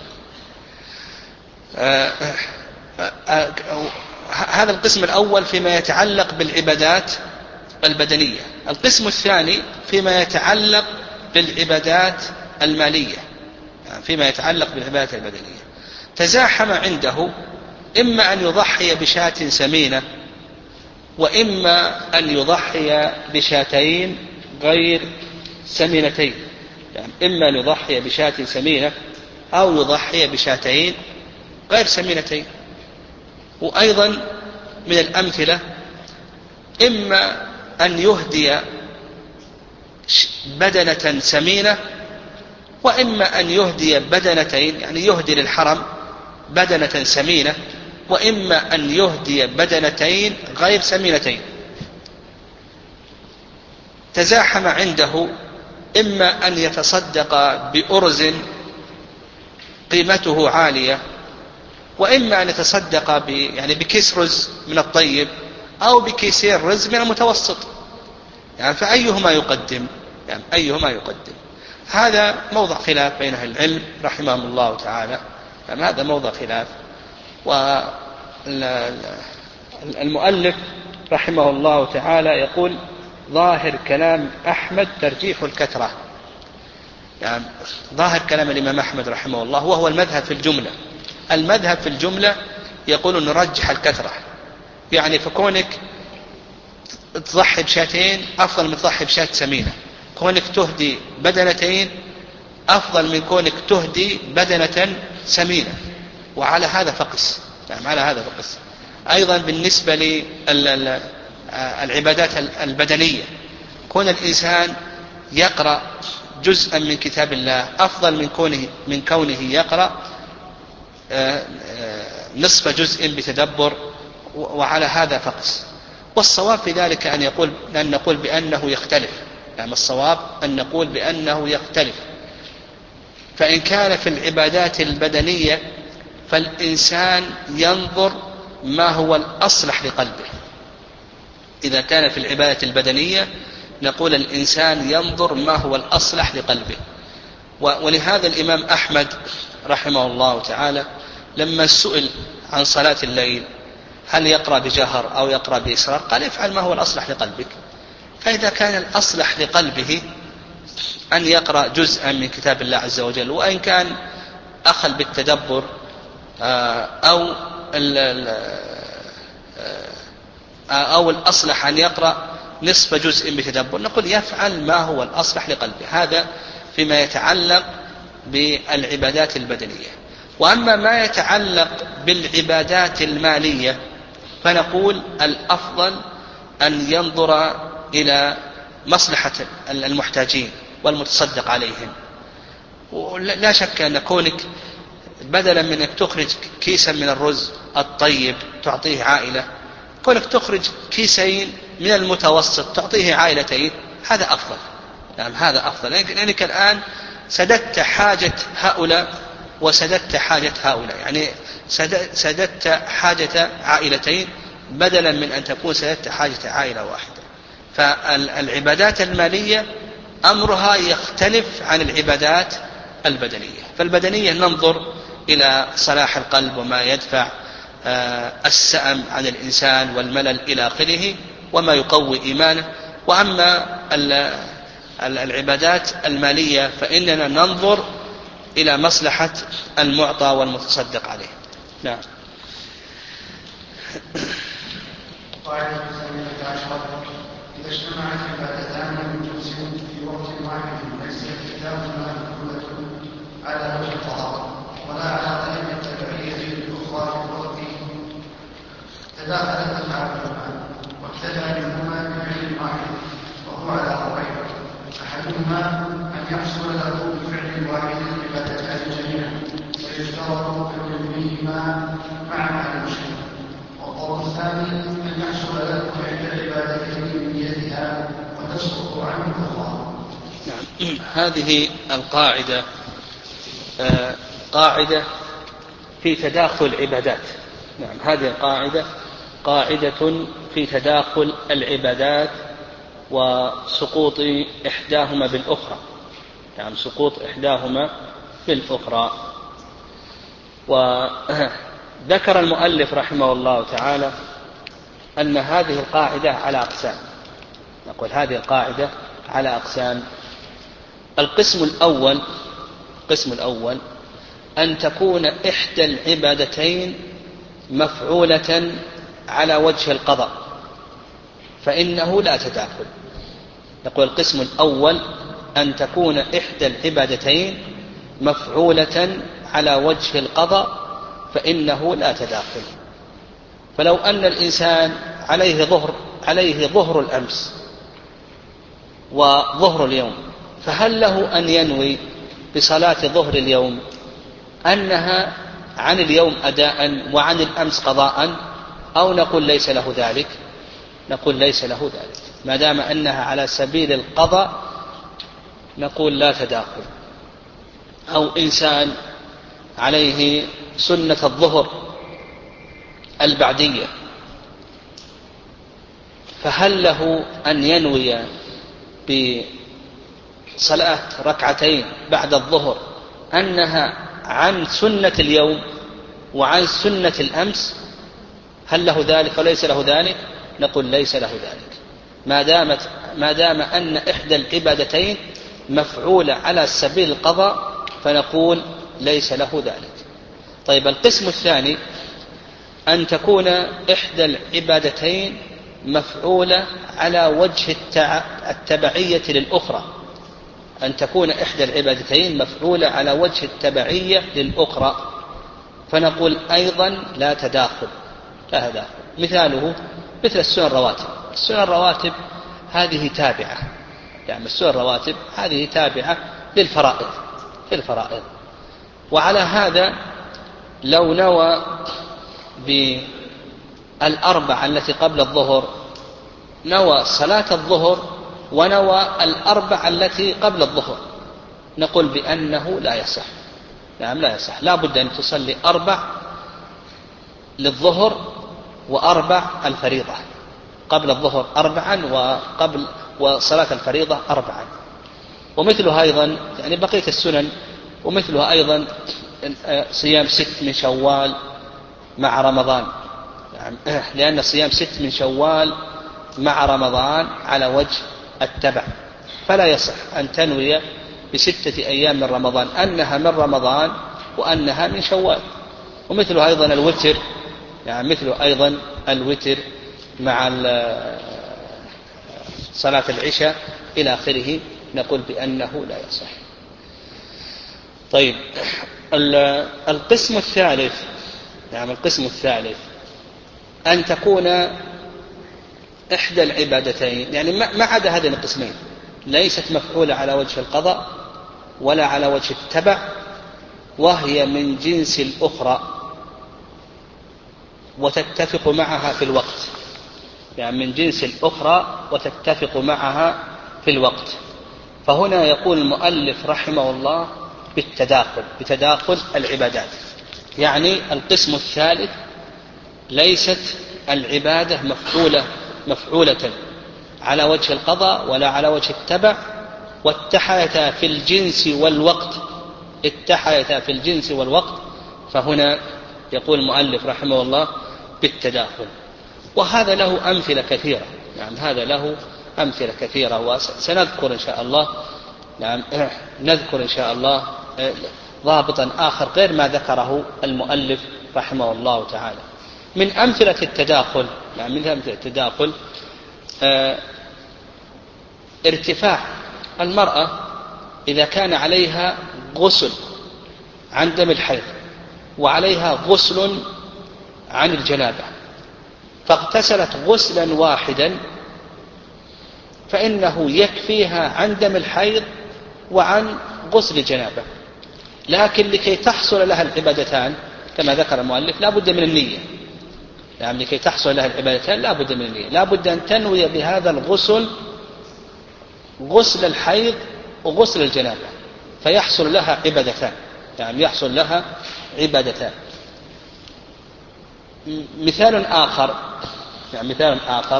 هذا القسم الأول فيما يتعلق بالعبادات البدنية. القسم الثاني فيما يتعلق بالعبادات المالية، يعني فيما يتعلق بالعبادات البدنية. تزاحم عنده إما أن يضحي بشاة سمينة، وإما أن يضحي بشاتين غير سمينتين. يعني إما أن يضحي بشاة سمينة أو يضحي بشاتين غير سمينتين. وأيضا من الأمثلة إما أن يهدي بدنة سمينة، وإما أن يهدي بدنتين، يعني يهدي للحرم بدنة سمينة، وإما أن يهدي بدنتين غير سمينتين. تزاحم عنده إما أن يتصدق بأرز قيمته عالية، وإما أن يتصدق ب يعني بكيس رز من الطيب أو بكيسين رز من المتوسط. يعني فأيهما يقدم؟ يعني أيهما يقدم؟ هذا موضع خلاف بين أهل العلم رحمهم الله تعالى. يعني هذا موضع خلاف. والمؤلف رحمه الله تعالى يقول ظاهر كلام أحمد ترجيح الكثرة. يعني ظاهر كلام الإمام أحمد رحمه الله وهو المذهب في الجملة. المذهب في الجملة يقول نرجح الكثرة. يعني فكونك تضحي بشاتين أفضل من تضحي بشاة سمينة، كونك تهدي بدنتين أفضل من كونك تهدي بدنة سمينة. وعلى هذا فقس، يعني على هذا فقس. أيضا بالنسبة للعبادات البدنية، كون الإنسان يقرأ جزءا من كتاب الله أفضل من كونه من كونه يقرأ نصف جزء بتدبر، وعلى هذا فقس. والصواب في ذلك أن يقول أن نقول بأنه يختلف. يعني الصواب أن نقول بأنه يختلف. فإن كان في العبادات البدنية فالإنسان ينظر ما هو الأصلح لقلبه. إذا كان في العبادة البدنية نقول الإنسان ينظر ما هو الأصلح لقلبه. ولهذا الإمام أحمد رحمه الله تعالى لما سئل عن صلاة الليل هل يقرأ بجهر أو يقرأ بإسرار، قال افعل ما هو الأصلح لقلبك. فإذا كان الأصلح لقلبه أن يقرأ جزءا من كتاب الله عز وجل، وإن كان أخل بالتدبر أو أو الأصلح أن يقرأ نصف جزء بتدبر، نقول يفعل ما هو الأصلح لقلبه. هذا فيما يتعلق بالعبادات البدنية. وأما ما يتعلق بالعبادات المالية فنقول الأفضل أن ينظر إلى مصلحة المحتاجين، والمتصدق عليهم. ولا شك أن كونك بدلا من أنك تخرج كيسا من الرز الطيب تعطيه عائلة، كونك تخرج كيسين من المتوسط تعطيه عائلتين، هذا أفضل. نعم هذا أفضل، لأنك الآن سددت حاجة هؤلاء وسددت حاجة هؤلاء، يعني سددت حاجة عائلتين بدلا من أن تكون سددت حاجة عائلة واحدة. فالعبادات المالية أمرها يختلف عن العبادات البدنية. فالبدنية ننظر إلى صلاح القلب وما يدفع السأم عن الإنسان والملل إلى آخره وما يقوي إيمانه. وأما العبادات المالية فإننا ننظر إلى مصلحة المعطى والمتصدق عليه. نعم. قاعدة الثانية عشرة: إذا اجتمعت عبادتان من جنس في وقت واحد ليس كتابهما مفعولة على وجه القضاء ولا على طريق التبعية للأخرى في الوقت، تداخلت أفعالهما واقتدى منهما بفعل واحد وهو على أمرين: أحدهما أن يحصل له بفعل واحد عبادتان جميعا فيشترط كلهما مع معنى المشكلة، والقول الثاني أن يحصل له إحدى العبادتين من نيتها وتسقط عنه الأخرى. نعم. هذه القاعدة آه قاعدة في تداخل العبادات. نعم هذه القاعدة قاعدة في تداخل العبادات وسقوط إحداهما بالأخرى. نعم سقوط إحداهما بالأخرى. وذكر المؤلف رحمه الله تعالى أن هذه القاعدة على أقسام. نقول هذه القاعدة على أقسام. القسم الأول القسم الأول أن تكون إحدى العبادتين مفعولة على وجه القضاء فإنه لا تداخل. نقول القسم الأول أن تكون إحدى العبادتين مفعولة على وجه القضاء فإنه لا تداخل. فلو أن الإنسان عليه ظهر عليه ظهر الأمس وظهر اليوم، فهل له أن ينوي بصلاة ظهر اليوم أنها عن اليوم أداء وعن الأمس قضاء، أو نقول ليس له ذلك؟ نقول ليس له ذلك ما دام أنها على سبيل القضاء، نقول لا تداخل. أو إنسان عليه سنة الظهر البعدية، فهل له أن ينوي بصلاة ركعتين بعد الظهر أنها عن سنة اليوم وعن سنة الأمس؟ هل له ذلك وليس له ذلك؟ نقول ليس له ذلك ما دامت ما دام أن إحدى العبادتين مفعولة على سبيل القضاء، فنقول ليس له ذلك. طيب القسم الثاني أن تكون إحدى العبادتين مفعولة على وجه التبعية للأخرى. أن تكون إحدى العبادتين مفعولة على وجه التبعية للأخرى، فنقول أيضا لا تداخل لا تداخل. مثاله مثل السنن الرواتب. السنن الرواتب هذه تابعة، يعني السنن الرواتب هذه تابعة للفرائض في الفرائض. وعلى هذا لو نوى بالأربع التي قبل الظهر، نوى صلاة الظهر ونوى الأربع التي قبل الظهر، نقول بأنه لا يصح. نعم لا يصح، لا بد أن تصلي أربع للظهر وأربع الفريضة، قبل الظهر أربعا وقبل وصلاة الفريضة أربعا. ومثلها أيضا يعني بقية السنن، ومثلها أيضا صيام ست من شوال مع رمضان، يعني لأن صيام ست من شوال مع رمضان على وجه التبع، فلا يصح أن تنوي بستة أيام من رمضان أنها من رمضان وأنها من شوال. ومثلها أيضا الوتر، يعني مثل أيضا الوتر مع صلاة العشاء إلى آخره، نقول بأنه لا يصح. طيب القسم الثالث، نعم القسم الثالث أن تكون إحدى العبادتين، يعني ما عدا هذين القسمين، ليست مفعولة على وجه القضاء ولا على وجه التبع، وهي من جنس الأخرى وتتفق معها في الوقت، يعني من جنس الأخرى وتتفق معها في الوقت. فهنا يقول المؤلف رحمه الله بالتداخل، بتداخل العبادات. يعني القسم الثالث ليست العبادة مفعولة مفعولة على وجه القضاء ولا على وجه التبع، واتحدتا في الجنس والوقت، اتحدتا في الجنس والوقت. فهنا يقول المؤلف رحمه الله بالتداخل. وهذا له أمثلة كثيرة، يعني هذا له أمثلة كثيرة، وسنذكر إن شاء الله، نعم نذكر إن شاء الله ضابطا آخر غير ما ذكره المؤلف رحمه الله تعالى. من أمثلة التداخل، يعني من أمثلة التداخل اه ارتفاع المرأة إذا كان عليها غسل عن دم الحيض وعليها غسل عن الجنابة، فاغتسلت غسلا واحدا، فإنه يكفيها عن دم الحيض وعن غسل الجنابة. لكن لكي تحصل لها العبادتان كما ذكر المؤلف لا بد من النية، يعني لكي تحصل لها العبادتان لا بد من النية، لا بد أن تنوي بهذا الغسل غسل الحيض وغسل الجنابة، فيحصل لها عبادتان، يعني يحصل لها عبادتان. مثال آخر، يعني مثال آخر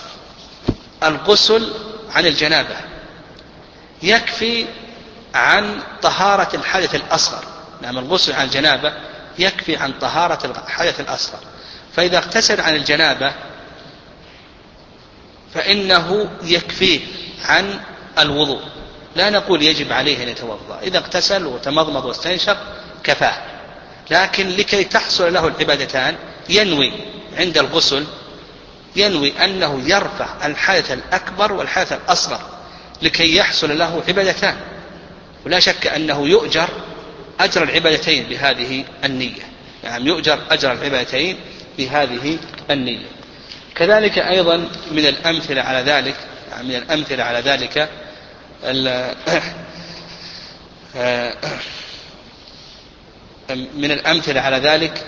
الغسل عن الجنابة يكفي عن طهارة الحدث الأصغر، نعم الغسل عن الجنابة يكفي عن طهارة الحدث الأصغر. فإذا اغتسل عن الجنابة فإنه يكفيه عن الوضوء، لا نقول يجب عليه أن يتوضأ، إذا اغتسل وتمضمض واستنشق كفاه. لكن لكي تحصل له العبادتان ينوي عند الغسل، ينوي أنه يرفع الحدث الأكبر والحدث الأصغر لكي يحصل له عبادتان، ولا شك أنه يؤجر أجر العبادتين بهذه النية، يعني يؤجر أجر العبادتين بهذه النية. كذلك أيضا من الأمثلة على ذلك، يعني من الأمثلة على ذلك من الأمثلة على ذلك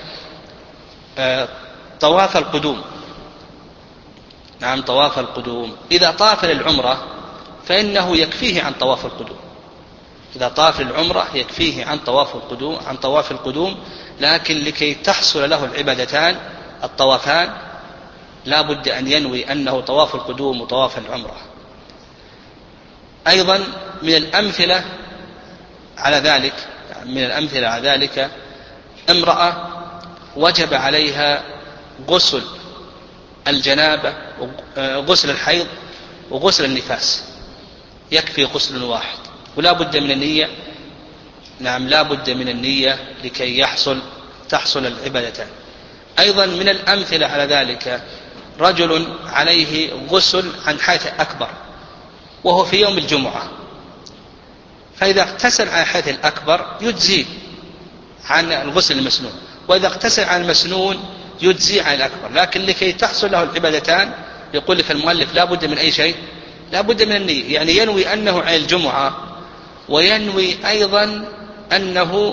طواف القدوم. نعم طواف القدوم، إذا طاف للعمرة فإنه يكفيه عن طواف القدوم، إذا طاف للعمرة يكفيه عن طواف القدوم عن طواف القدوم لكن لكي تحصل له العبادتان الطوافان لا بد أن ينوي أنه طواف القدوم وطواف العمرة. أيضا من الأمثلة على ذلك، من الأمثلة على ذلك امرأة وجب عليها غسل الجنابة غسل الحيض وغسل النفاس، يكفي غسل واحد ولا بد من النية، نعم لا بد من النية لكي يحصل تحصل العبادتان. أيضا من الأمثلة على ذلك رجل عليه غسل عن حدث أكبر وهو في يوم الجمعة، فإذا اغتسل عن الحدث الأكبر يجزي عن الغسل المسنون، وإذا اغتسل عن المسنون يجزي عن الأكبر. لكن لكي تحصل له العبادتان يقول لك المؤلف لا بد من أي شيء، لا بد من النية، يعني ينوي أنه عن الجمعة وينوي أيضا أنه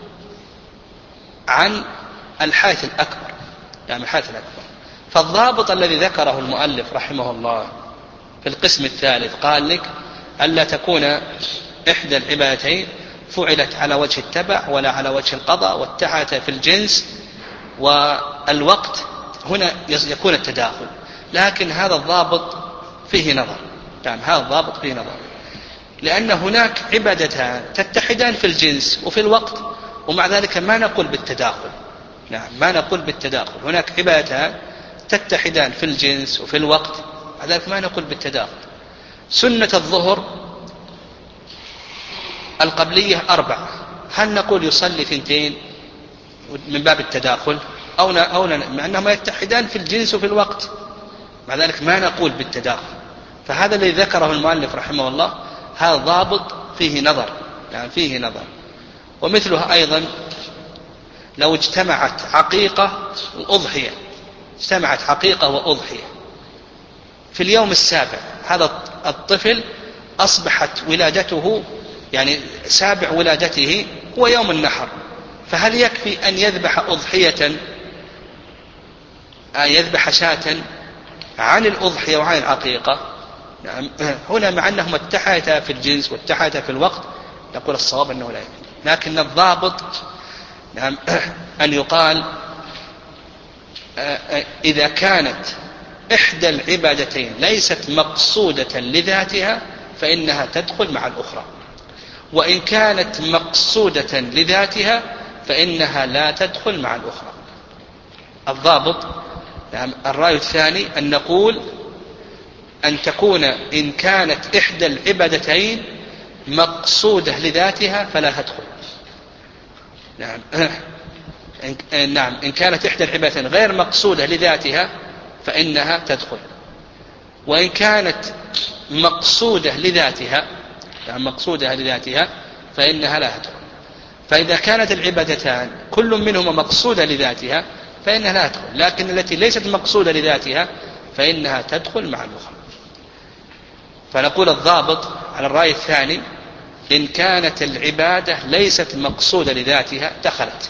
عن الحدث الأكبر، يعني الحدث الأكبر. فالضابط الذي ذكره المؤلف رحمه الله في القسم الثالث قال لك ألا تكون إحدى العبادتين فعلت على وجه التبع ولا على وجه القضاء، واتحدت في الجنس والوقت، هنا يكون التداخل. لكن هذا الضابط فيه نظر، يعني هذا الضابط فيه نظر، لأن هناك عبادتان تتحدان في الجنس وفي الوقت ومع ذلك ما نقول بالتداخل، نعم ما نقول بالتداخل. هناك عبادتان تتحدان في الجنس وفي الوقت مع ذلك ما نقول بالتداخل. سنة الظهر القبلية أربعة، هل نقول يصلي ثنتين من باب التداخل أو أو مع أنهما يتحدان في الجنس وفي الوقت مع ذلك ما نقول بالتداخل؟ فهذا الذي ذكره المؤلف رحمه الله هذا ضابط فيه نظر، يعني فيه نظر. ومثله أيضا لو اجتمعت عقيقة وأضحية، اجتمعت عقيقة وأضحية في اليوم السابع، هذا الطفل أصبحت ولادته يعني سابع ولادته هو يوم النحر، فهل يكفي أن يذبح أضحية أن يذبح شاة عن الأضحية وعن العقيقة؟ نعم. هنا مع أنهما اتحدتا في الجنس واتحدتا في الوقت نقول الصواب أنه لا يكفي، لكن الضابط نعم أن يقال إذا كانت إحدى العبادتين ليست مقصودة لذاتها فإنها تدخل مع الأخرى، وإن كانت مقصودة لذاتها فإنها لا تدخل مع الأخرى. الضابط نعم الرأي الثاني أن نقول أن تكون إن كانت إحدى العبادتين مقصودة لذاتها فلا تدخل. نعم نعم إن كانت إحدى العبادتين غير مقصودة لذاتها فإنها تدخل، وإن كانت مقصودة لذاتها يعني مقصودة لذاتها فإنها لا تدخل. فإذا كانت العبادتان كل منهما مقصودة لذاتها فإنها لا تدخل، لكن التي ليست مقصودة لذاتها فإنها تدخل مع الأخرى. فنقول الضابط على الرأي الثاني إن كانت العبادة ليست مقصودة لذاتها دخلت،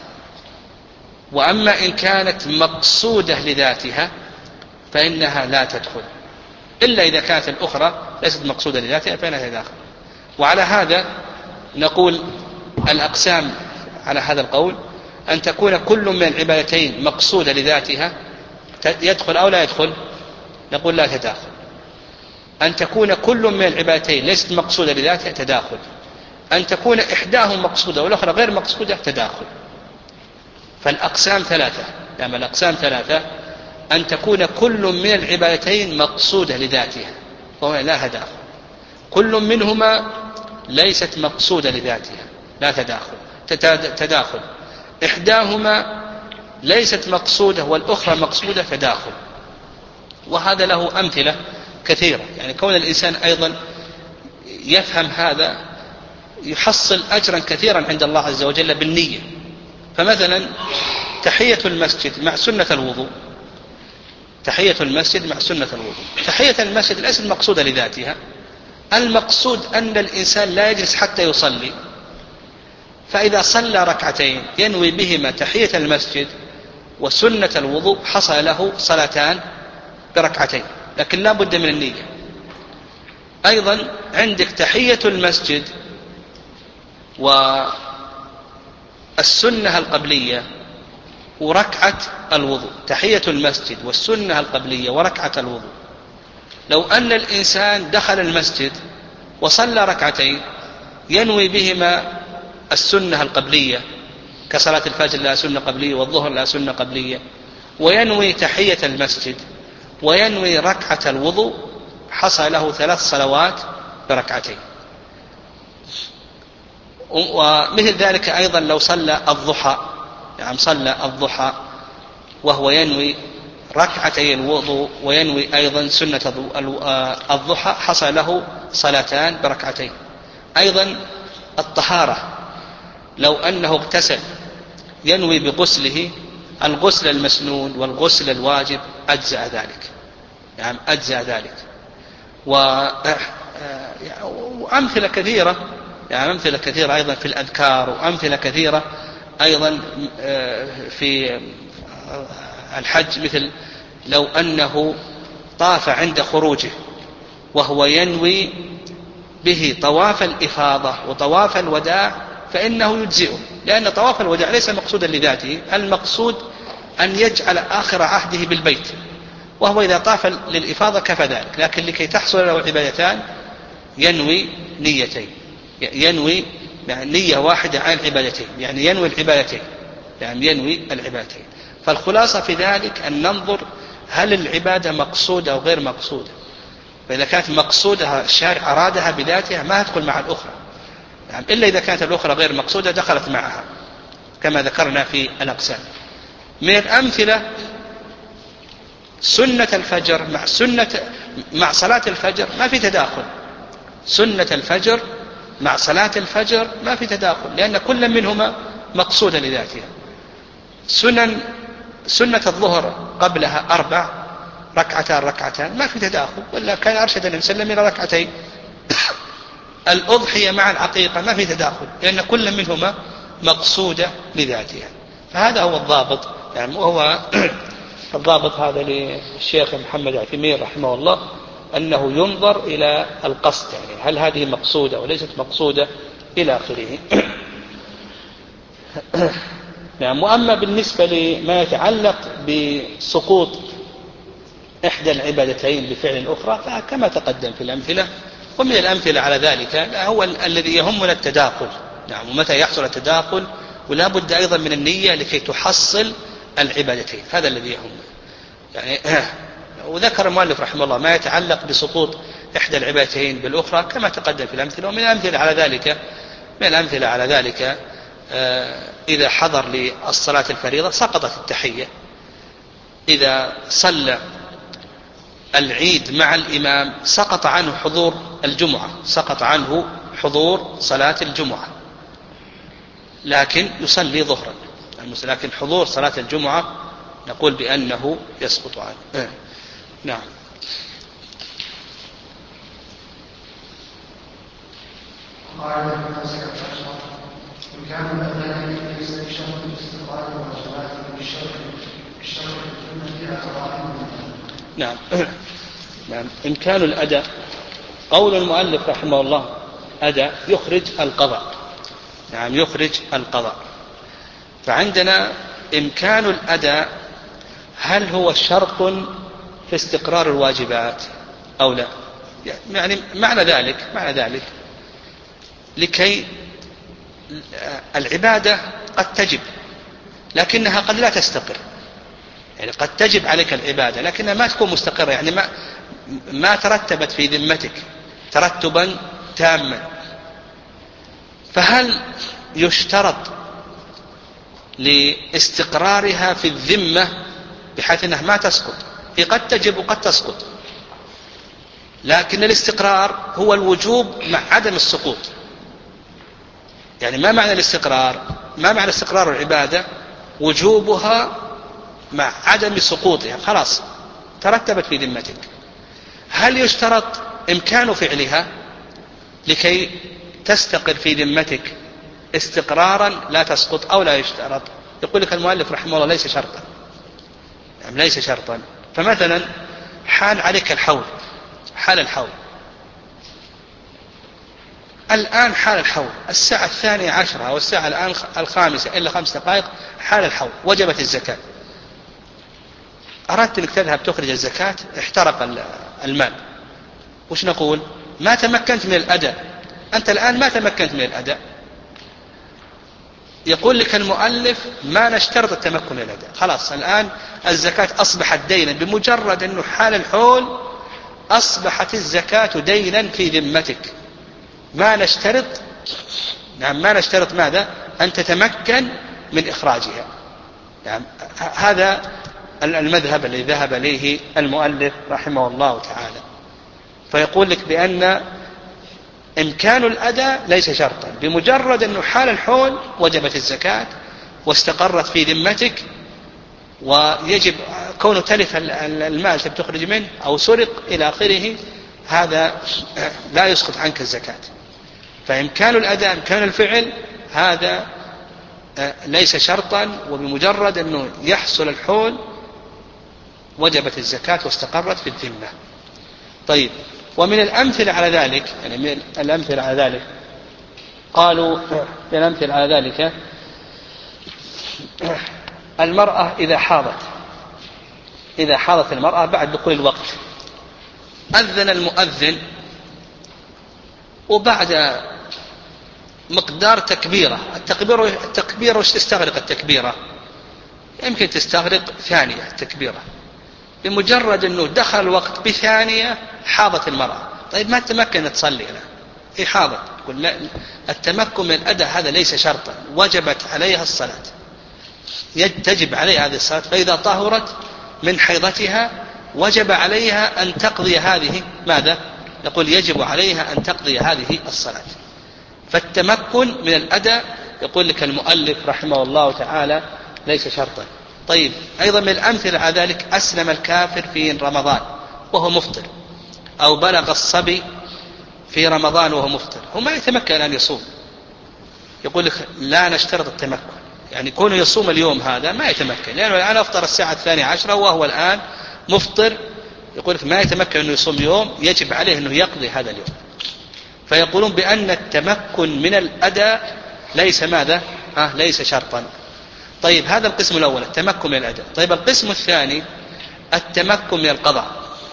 وأما إن كانت مقصودة لذاتها فإنها لا تدخل، إلا إذا كانت الأخرى ليست مقصودة لذاتها فإنها تدخل. وعلى هذا نقول الأقسام على هذا القول أن تكون كل من العبادتين مقصودة لذاتها يدخل أو لا يدخل، نقول لا تداخل. أن تكون كل من العبادتين ليست مقصودة لذاتها تداخل. أن تكون إحداهم مقصودة والأخرى غير مقصودة تداخل. فالأقسام ثلاثة، يعني الأقسام ثلاثة: أن تكون كل من العبادتين مقصودة لذاتها وهو لا تداخل، كل منهما ليست مقصودة لذاتها لا تداخل تداخل، إحداهما ليست مقصودة والأخرى مقصودة تداخل. وهذا له أمثلة كثيرة، يعني كون الإنسان أيضا يفهم هذا يحصل أجرا كثيرا عند الله عز وجل بالنية. فمثلا تحية المسجد مع سنة الوضوء، تحية المسجد مع سنة الوضوء، تحية المسجد ليست مقصودة لذاتها، المقصود أن الإنسان لا يجلس حتى يصلي، فإذا صلى ركعتين ينوي بهما تحية المسجد وسنة الوضوء حصل له صلاتان بركعتين، لكن لا بد من النية. أيضا عندك تحية المسجد والسنة القبلية وركعة الوضوء، تحية المسجد والسنة القبلية وركعة الوضوء. لو أن الإنسان دخل المسجد وصلى ركعتين ينوي بهما السنة القبلية كصلاة الفجر لا سنة قبلية والظهر لا سنة قبلية، وينوي تحية المسجد وينوي ركعة الوضوء، حصل له ثلاث صلوات بركعتين. ومثل ذلك أيضا لو صلى الضحى، يعني صلى الضحى وهو ينوي ركعتي الوضوء وينوي أيضا سنة الضحى، حصل له صلاتان بركعتين. أيضا الطهارة، لو أنه اغتسل ينوي بغسله الغسل المسنون والغسل الواجب أجزأ ذلك، يعني أجزأ ذلك. وأمثلة كثيرة، يعني أمثلة كثيرة أيضا في الأذكار، وأمثلة كثيرة أيضا في الحج، مثل لو أنه طاف عند خروجه وهو ينوي به طواف الإفاضة وطواف الوداع فإنه يجزئه، لأن طواف الوداع ليس مقصودا لذاته، المقصود أن يجعل آخر عهده بالبيت، وهو إذا طاف للإفاضة كفى ذلك، لكن لكي تحصل له عبادتان ينوي نيتين، ينوي يعني نية واحدة عن العبادتين، يعني ينوي العبادتين، يعني ينوي العبادتين. فالخلاصة في ذلك أن ننظر هل العبادة مقصودة أو غير مقصودة. فإذا كانت مقصودها الشارع أرادها بذاتها ما تدخل مع الأخرى، يعني إلا إذا كانت الأخرى غير مقصودة دخلت معها كما ذكرنا في الأقسام. من الأمثلة سنة الفجر مع سنة مع صلاة الفجر ما في تداخل، سنة الفجر مع صلاة الفجر ما في تداخل، لأن كل منهما مقصودة لذاتها. سنن سنة الظهر قبلها أربع ركعتان ركعتان ما في تداخل، ولا كان أرشد النبي صلى الله عليه وسلم إلى ركعتين الأضحية مع العقيقة ما في تداخل، لأن كل منهما مقصودة لذاتها. فهذا هو الضابط يعني، وهو الضابط هذا للشيخ محمد عثيمين رحمه الله، أنه ينظر إلى القصد، يعني هل هذه مقصودة وليست مقصودة إلى آخره. نعم. وأما بالنسبة لما يتعلق بسقوط إحدى العبادتين بفعل الأخرى فكما تقدم في الأمثلة، ومن الأمثلة على ذلك هو الذي يهمنا التداخل. نعم. ومتى يحصل التداخل، ولا بد أيضا من النية لكي تحصل العبادتين، هذا الذي يهمنا يعني. وذكر المؤلف رحمه الله ما يتعلق بسقوط إحدى العبادتين بالأخرى كما تقدم في الأمثلة. ومن الأمثلة على ذلك من الأمثلة على ذلك إذا حضر للصلاة الفريضة سقطت التحية، إذا صلى العيد مع الإمام سقط عنه حضور الجمعة، سقط عنه حضور صلاة الجمعة، لكن يصلي ظهرا، لكن حضور صلاة الجمعة نقول بأنه يسقط عنه. نعم. قال إن كان الأذان ليس بشرط الاستقرار والواجبات بالشرط بالشرط السنة فيها قرائن. نعم. نعم. إمكان الأداء، قول المؤلف رحمه الله أداء يخرج القضاء. نعم. يخرج القضاء. فعندنا إمكان الأداء هل هو شرط في استقرار الواجبات أو لا؟ يعني معنى ذلك معنى ذلك لكي العبادة قد تجب لكنها قد لا تستقر، يعني قد تجب عليك العبادة لكنها ما تكون مستقرة، يعني ما ما ترتبت في ذمتك ترتبا تاما. فهل يشترط لاستقرارها في الذمة بحيث أنها ما تسقط؟ هي قد تجب وقد تسقط، لكن الاستقرار هو الوجوب مع عدم السقوط. يعني ما معنى الاستقرار؟ ما معنى استقرار العبادة؟ وجوبها مع عدم سقوطها، خلاص ترتبت في ذمتك. هل يشترط إمكان فعلها لكي تستقر في ذمتك استقرارا لا تسقط أو لا يشترط؟ يقول لك المؤلف رحمه الله ليس شرطا، يعني ليس شرطا. فمثلا حال عليك الحول، حال الحول الآن، حال الحول الساعة الثانية عشرة والساعة الآن الخامسة إلا خمس دقائق، حال الحول وجبت الزكاة. أردت أنك تذهب تخرج الزكاة، احترق المال، وش نقول؟ ما تمكنت من الأداء، أنت الآن ما تمكنت من الأداء. يقول لك المؤلف ما نشترط التمكن من الأداء، خلاص الآن الزكاة أصبحت دينا، بمجرد أنه حال الحول أصبحت الزكاة دينا في ذمتك. ما نشترط نعم ما نشترط ماذا؟ أن تتمكن من إخراجها. يعني هذا المذهب الذي ذهب إليه المؤلف رحمه الله تعالى. فيقول لك بأن إمكان الأداء ليس شرطا، بمجرد أنه حال الحول وجبت الزكاة واستقرت في ذمتك، ويجب كونه تلف المال تخرج منه أو سرق إلى آخره، هذا لا يسقط عنك الزكاة. فإمكان الأداء إمكان الفعل هذا ليس شرطا، وبمجرد أنه يحصل الحول وجبت الزكاة واستقرت في الذمة. طيب، ومن الأمثلة على ذلك، يعني من الأمثلة على ذلك قالوا من الأمثلة على ذلك المرأة إذا حاضت إذا حاضت المرأة بعد دخول الوقت، أذن المؤذن وبعد مقدار تكبيرة، التكبيرة التكبيرة وش تستغرق التكبيرة؟ يمكن تستغرق ثانية التكبيرة، بمجرد أنه دخل الوقت بثانية حاضت المرأة. طيب ما تمكن تصلي الآن، هي حاضت. التمكن من الأداء هذا ليس شرطا، وجبت عليها الصلاة، تجب عليها هذه الصلاة. فإذا طهرت من حيضتها وجب عليها أن تقضي هذه ماذا؟ يقول يجب عليها أن تقضي هذه الصلاة. فالتمكن من الأداء يقول لك المؤلف رحمه الله تعالى ليس شرطا. طيب، أيضا من الأمثلة على ذلك أسلم الكافر في رمضان وهو مفطر، أو بلغ الصبي في رمضان وهو مفطر هو ما يتمكن أن يصوم، يقول لك لا نشترط التمكن، يعني كونه يصوم اليوم هذا ما يتمكن، لأنه الآن أفطر الساعة الثانية عشرة وهو الآن مفطر، يقول لك ما يتمكن أنه يصوم يوم، يجب عليه أنه يقضي هذا اليوم. فيقولون بأن التمكن من الأداء ليس ماذا؟ آه ليس شرطا. طيب هذا القسم الأول التمكن من الأداء. طيب القسم الثاني التمكن من القضاء.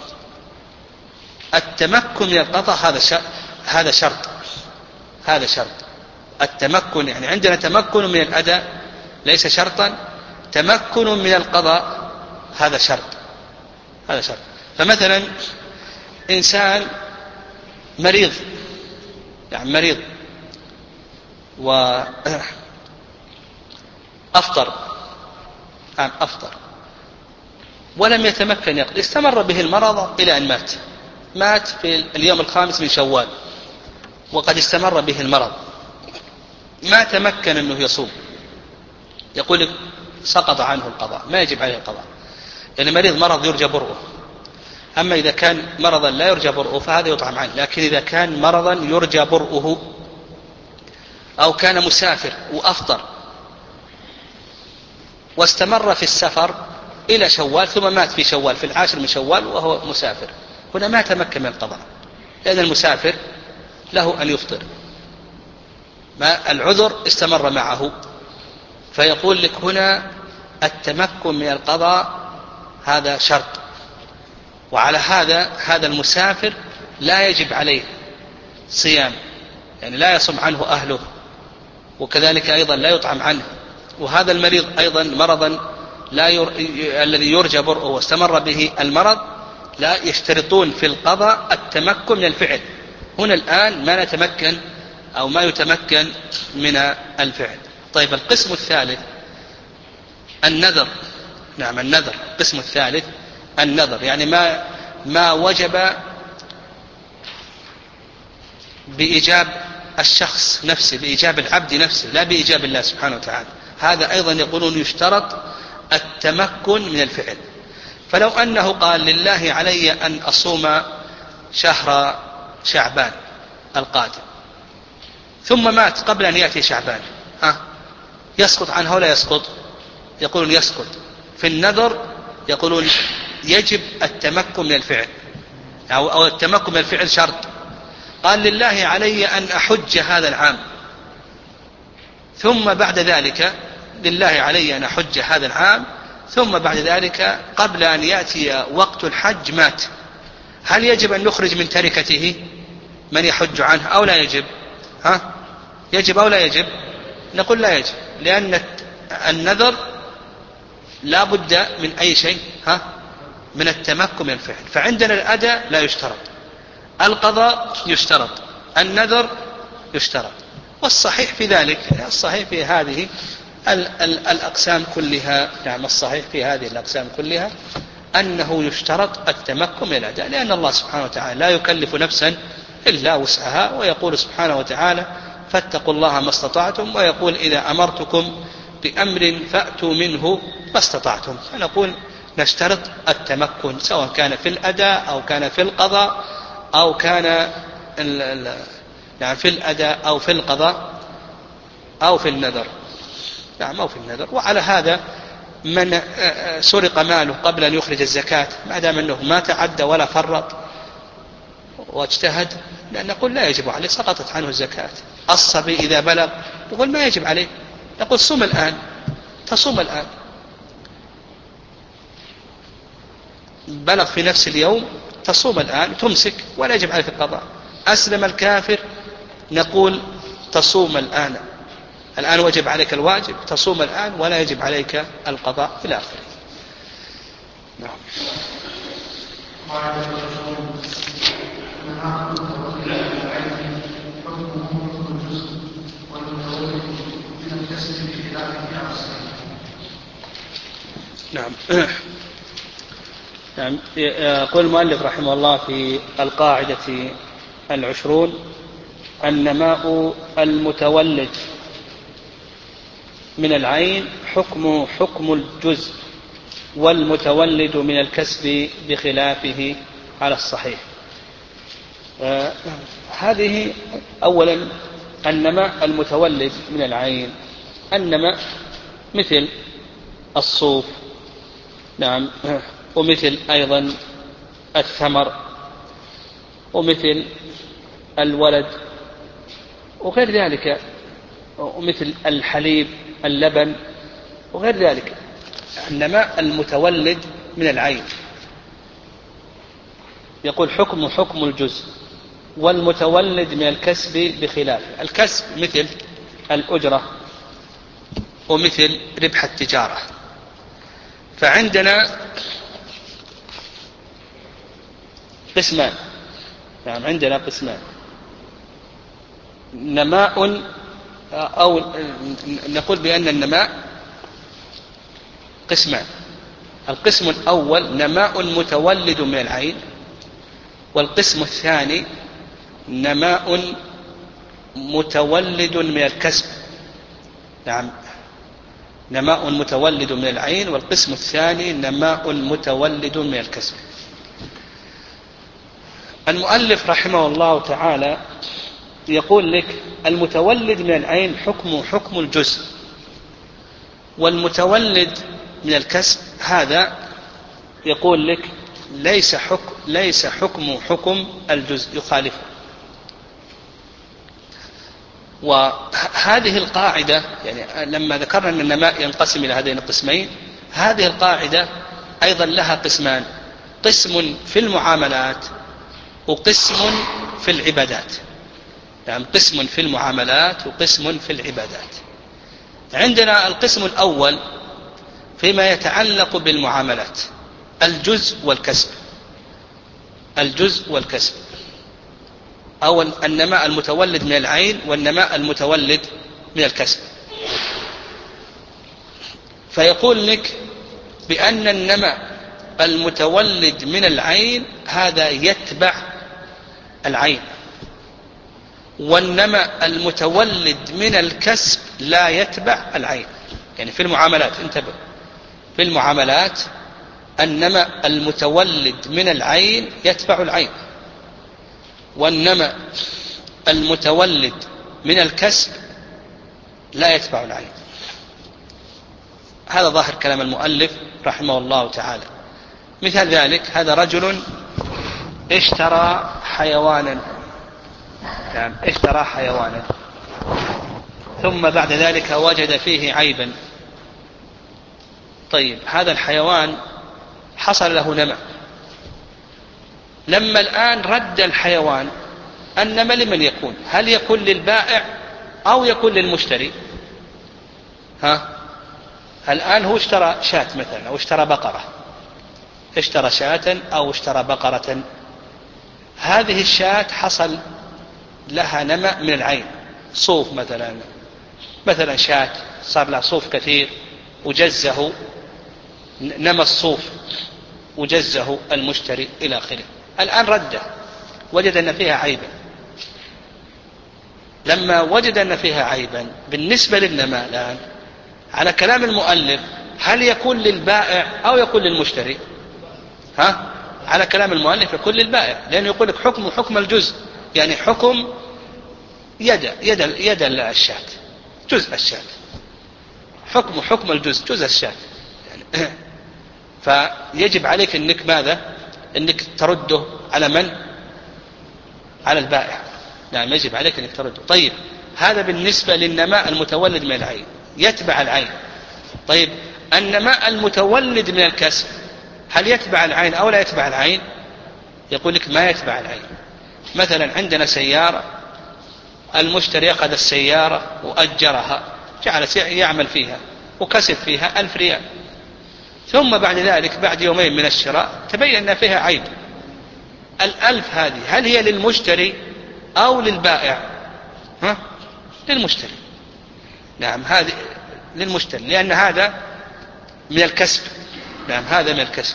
التمكن من القضاء هذا شرط، هذا شرط هذا شرط التمكن، يعني عندنا تمكن من الأداء ليس شرطا، تمكن من القضاء هذا شرط هذا شرط. فمثلا إنسان مريض، يعني مريض وأفطر أفطر ولم يتمكن يقضي، استمر به المرض إلى أن مات مات في اليوم الخامس من شوال وقد استمر به المرض، ما تمكن أنه يصوم، يقول لك سقط عنه القضاء، ما يجب عليه القضاء، يعني مريض مرض يرجى برؤه. أما إذا كان مرضا لا يرجى برؤه فهذا يطعم عنه، لكن إذا كان مرضا يرجى برؤه أو كان مسافر وأفطر واستمر في السفر إلى شوال ثم مات في شوال في العاشر من شوال وهو مسافر، هنا ما تمكن من القضاء، لأن المسافر له أن يفطر، ما العذر استمر معه. فيقول لك هنا التمكن من القضاء هذا شرط، وعلى هذا هذا المسافر لا يجب عليه صيام، يعني لا يصوم عنه أهله، وكذلك أيضا لا يطعم عنه. وهذا المريض أيضا مرضا لا ير... الذي يرجى برؤه واستمر به المرض لا يشترطون في القضاء التمكن من الفعل. هنا الآن ما نتمكن أو ما يتمكن من الفعل. طيب القسم الثالث النذر. نعم النذر القسم الثالث النذر، يعني ما ما وجب بإيجاب الشخص نفسه، بإيجاب العبد نفسه، لا بإيجاب الله سبحانه وتعالى، هذا أيضا يقولون يشترط التمكن من الفعل. فلو أنه قال لله علي أن أصوم شهر شعبان القادم ثم مات قبل أن يأتي شعبان، ها يسقط عنه ولا يسقط؟ يقولون يسقط. في النذر يقولون يجب التمكن من الفعل، أو التمكن من الفعل شرط. قال لله علي أن أحج هذا العام، ثم بعد ذلك لله علي أن أحج هذا العام ثم بعد ذلك قبل أن يأتي وقت الحج مات، هل يجب أن نخرج من تركته من يحج عنه أو لا يجب؟ ها يجب أو لا يجب؟ نقول لا يجب، لأن النذر لا بد من أي شيء، ها من التمكن من الفعل. فعندنا الأداء لا يشترط، القضاء يشترط، النذر يشترط. والصحيح في ذلك، الصحيح في هذه الأقسام كلها، نعم الصحيح في هذه الأقسام كلها أنه يشترط التمكن من الأداء، لأن الله سبحانه وتعالى لا يكلف نفسا إلا وسعها، ويقول سبحانه وتعالى فاتقوا الله ما استطعتم، ويقول إذا أمرتكم بأمر فأتوا منه ما استطعتم. فنقول نشترط التمكن سواء كان في الأداء أو كان في القضاء أو كان ال ال يعني في الأداء أو في القضاء أو في النذر، نعم أو في النذر. وعلى هذا من سرق ماله قبل أن يخرج الزكاة ما دام أنه ما تعدى ولا فرط واجتهد، لأن نقول لا يجب عليه، سقطت عنه الزكاة. الصبي إذا بلغ نقول ما يجب عليه، نقول صوم الآن، تصوم الآن، بلغ في نفس اليوم تصوم الآن تمسك ولا يجب عليك القضاء. أسلم الكافر نقول تصوم الآن، الآن وجب عليك الواجب، تصوم الآن ولا يجب عليك القضاء إلى آخره. نعم. نعم. نعم. يقول المؤلف رحمه الله في القاعدة العشرون: النماء المتولد من العين حكم حكم الجزء، والمتولد من الكسب بخلافه على الصحيح. هذه أولا النماء المتولد من العين، النماء مثل الصوف، نعم، ومثل أيضا الثمر، ومثل الولد، وغير ذلك، ومثل الحليب، اللبن، وغير ذلك. النماء المتولد من العين يقول حكم حكم الجزء، والمتولد من الكسب بخلاف. الكسب مثل الأجرة ومثل ربح التجارة. فعندنا قسمان، يعني عندنا قسمان: نماء، أو نقول بأن النماء قسمان. القسم الأول نماء متولد من العين، والقسم الثاني نماء متولد من الكسب. نعم، نماء متولد من العين، والقسم الثاني نماء متولد من الكسب. المؤلف رحمه الله تعالى يقول لك المتولد من العين حكم حكم الجزء، والمتولد من الكسب هذا يقول لك ليس حكم ليس حكم حكم الجزء، يخالفه. وهذه القاعدة، يعني لما ذكرنا أن النماء ينقسم إلى هذين القسمين، هذه القاعدة أيضا لها قسمان: قسم في المعاملات وقسم في العبادات. يعني قسم في المعاملات وقسم في العبادات. عندنا القسم الأول فيما يتعلق بالمعاملات: الجزء والكسب. الجزء والكسب، أو النماء المتولد من العين والنماء المتولد من الكسب. فيقول لك بأن النماء المتولد من العين هذا يتبع العين، والنماء المتولد من الكسب لا يتبع العين. يعني في المعاملات، انتبه، في المعاملات النماء المتولد من العين يتبع العين، والنماء المتولد من الكسب لا يتبع العين. هذا ظاهر كلام المؤلف رحمه الله تعالى. مثال ذلك: هذا رجل اشترى حيوانا، يعني اشترى حيوانا ثم بعد ذلك وجد فيه عيبا. طيب، هذا الحيوان حصل له نماء. لما الآن رد الحيوان، النماء لمن يكون؟ هل يكون للبائع أو يكون للمشتري؟ ها؟ الآن هو اشترى شاة مثلا، أو اشترى بقرة، اشترى شاة أو اشترى بقرة. هذه الشاة حصل لها نماء من العين، صوف مثلا، مثلا شاة صار لها صوف كثير وجزه، نمى الصوف وجزه المشتري إلى آخره. الآن رده، وجد أن فيها عيبا. لما وجد أن فيها عيبا بالنسبة للنماء الآن، على كلام المؤلف، هل يكون للبائع أو يكون للمشتري؟ ها؟ على كلام المؤلف يكون للبائع، لأنه يقول لك حكم حكم الجزء، يعني حكم يد يد يد الشاة، جزء الشاة، حكم حكم الجزء، جزء الشاة. يعني فيجب عليك أنك ماذا؟ أنك ترده على من؟ على البائع. نعم، يجب عليك أنك ترده. طيب، هذا بالنسبة للنماء المتولد من العين، يتبع العين. طيب، النماء المتولد من الكسب هل يتبع العين أو لا يتبع العين؟ يقول لك ما يتبع العين. مثلا عندنا سيارة، المشتري أخذ السيارة وأجرها، جعل يعمل فيها وكسب فيها ألف ريال، ثم بعد ذلك بعد يومين من الشراء تبين أن فيها عيب. الألف هذه هل هي للمشتري أو للبائع؟ ها؟ للمشتري. نعم، هذه للمشتري، لأن هذا من الكسب. نعم، هذا من الكسب.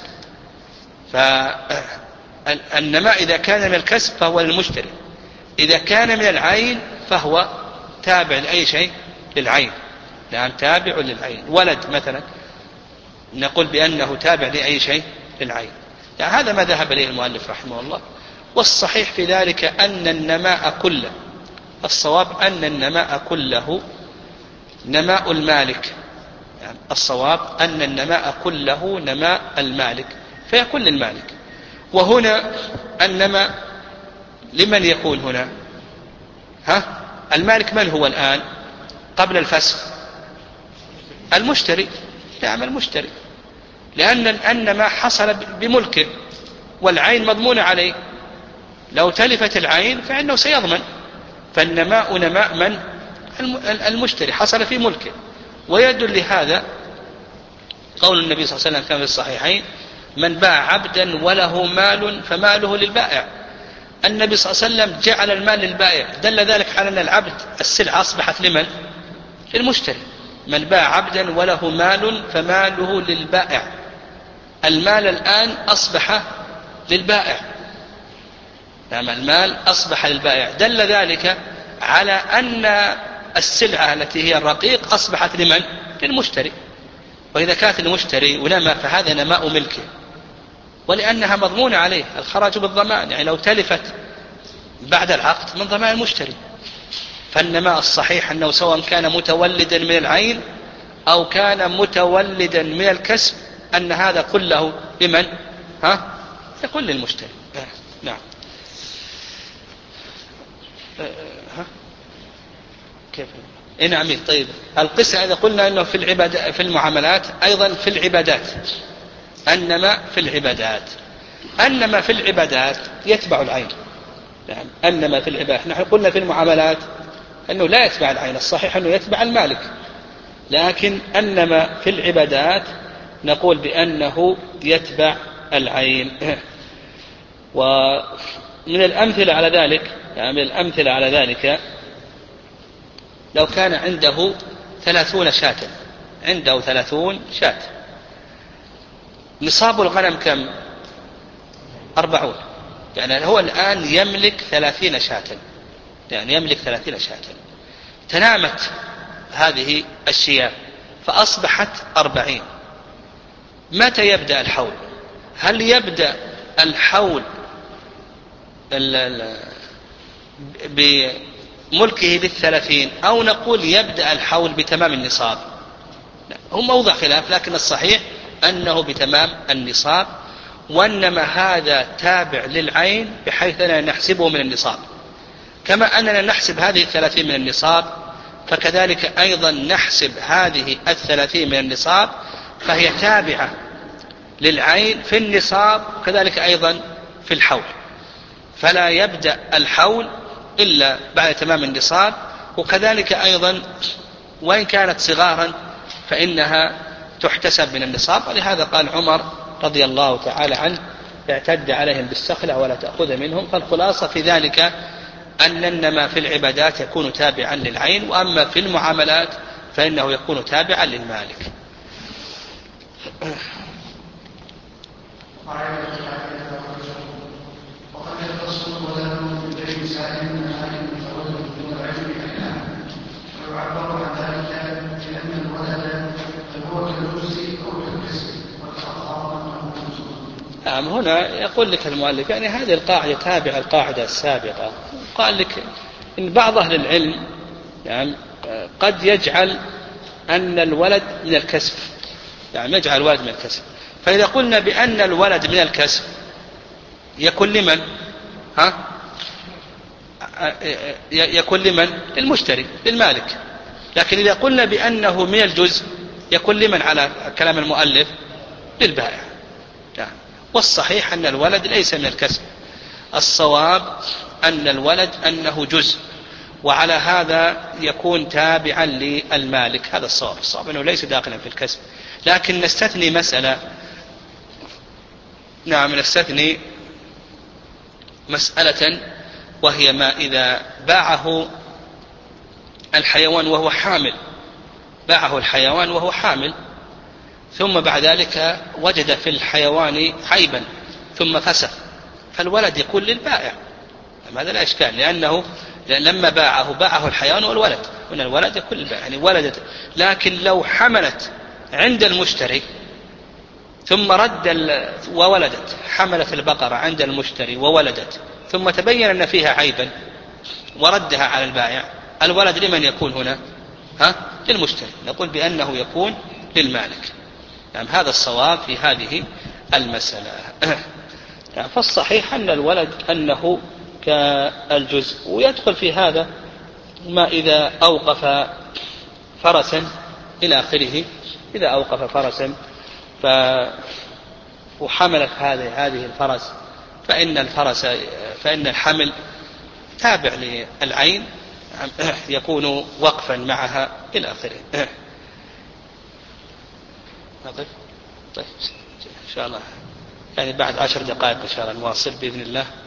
فالنماء إذا كان من الكسب فهو للمشتري، إذا كان من العين فهو تابع لأي شيء للعين. نعم، تابع للعين. ولد مثلا نقول بأنه تابع لأي شيء للعين. يعني هذا ما ذهب إليه المؤلف رحمه الله. والصحيح في ذلك أن النماء كله، الصواب أن النماء كله نماء المالك، يعني الصواب أن النماء كله نماء المالك فيكون للمالك. وهنا النماء لمن يكون هنا؟ ها؟ المالك من هو الآن قبل الفسخ؟ المشتري، نعم المشتري، لأن النماء حصل بملكه والعين مضمونة عليه، لو تلفت العين فإنه سيضمن. فالنماء نماء من؟ المشتري، حصل في ملكه. ويدل لهذا قول النبي صلى الله عليه وسلم كما في الصحيحين: من باع عبدا وله مال فماله للبائع. النبي صلى الله عليه وسلم جعل المال للبائع، دل ذلك على أن العبد السلعة أصبحت لمن؟ للمشتري. من باع عبدا وله مال فماله للبائع، المال الآن أصبح للبائع، نعم المال أصبح للبائع، دل ذلك على أن السلعة التي هي الرقيق أصبحت لمن؟ للمشتري. وإذا كانت المشتري ونما فهذا نماء ملكه، ولأنها مضمونة عليه، الخراج بالضمان، يعني لو تلفت بعد العقد من ضمان المشتري. فالنماء الصحيح أنه سواء كان متولدا من العين أو كان متولدا من الكسب أن هذا كله لمن؟ ها؟ يكون للمشتري. نعم. ها؟ كيف؟ إيه نعم. طيب القسم إذا قلنا أنه في العبادات في المعاملات أيضا في العبادات، أنما في العبادات أنما في العبادات يتبع العين. نعم أنما في العبادات، نحن قلنا في المعاملات أنه لا يتبع العين، الصحيح أنه يتبع المالك، لكن أنما في العبادات نقول بأنه يتبع العين. ومن الأمثلة على ذلك يعني من الأمثلة على ذلك لو كان عنده ثلاثون شاة، عنده ثلاثون شاة، نصاب الغنم كم؟ أربعون، يعني هو الآن يملك ثلاثين شاة، يعني يملك ثلاثين شاة. تنامت هذه الشياه فأصبحت أربعين. متى يبدأ الحول؟ هل يبدأ الحول بملكه للثلاثين أو نقول يبدأ الحول بتمام النصاب؟ هو موضع خلاف، لكن الصحيح أنه بتمام النصاب، وإنما هذا تابع للعين بحيث أننا نحسبه من النصاب، كما أننا نحسب هذه الثلاثين من النصاب فكذلك أيضا نحسب هذه الثلاثين من النصاب، فهي تابعة للعين في النصاب وكذلك أيضا في الحول. فلا يبدأ الحول إلا بعد تمام النصاب، وكذلك أيضا وإن كانت صغارا فإنها تحتسب من النصاب. ولهذا قال عمر رضي الله تعالى عنه: اعتد عليهم بالسخلة ولا تأخذ منهم. فالخلاصة في ذلك أن النما في العبادات يكون تابعا للعين، وأما في المعاملات فإنه يكون تابعا للمالك. وقد يختص الولد بالبيع سائل من هذه المتولد من العلم بأحكام، ويعبر عن ذلك بأن الولد هو كالجزء أو كالكسب، والأخر أنه جزء. نعم هنا يقول لك المؤلف يعني هذه القاعدة تابعة القاعدة السابقة. قال لك إن بعض أهل العلم يعني قد يجعل أن الولد من الكسب، يعني يجعل الولد من الكسب. فإذا قلنا بأن الولد من الكسب يكون لمن؟ ها؟ يكون لمن؟ للمشتري للمالك. لكن إذا قلنا بأنه من الجزء يكون لمن على كلام المؤلف؟ للبائع. يعني والصحيح أن الولد ليس من الكسب، الصواب أن الولد أنه جزء، وعلى هذا يكون تابعا للمالك. هذا الصواب، الصواب أنه ليس داخلا في الكسب. لكن نستثني مسألة، نعم نستثني مسألة، وهي ما إذا باعه الحيوان وهو حامل، باعه الحيوان وهو حامل ثم بعد ذلك وجد في الحيوان عيبا ثم فسخ، فالولد يكون للبائع. هذا لا إشكال، لأنه لما باعه باعه الحيوان والولد، من الولد يكون للبائع يعني ولدت. لكن لو حملت عند المشتري ثم رد وولدت، حملت البقرة عند المشتري وولدت ثم تبين أن فيها عيبا وردها على البائع، الولد لمن يكون هنا؟ ها؟ للمشتري. نقول بأنه يكون للمالك. يعني هذا الصواب في هذه المسألة. يعني فالصحيح أن الولد أنه كالجزء، ويدخل في هذا ما إذا أوقف فرسا إلى آخره. إذا أوقف فرسا ف... وحملت هذه هذه الفرس، فإن الفرس فإن الحمل تابع للعين يكون وقفا معها إلى آخره. طيب طيب إن شاء الله يعني بعد عشر دقائق إن شاء الله نواصل بإذن الله.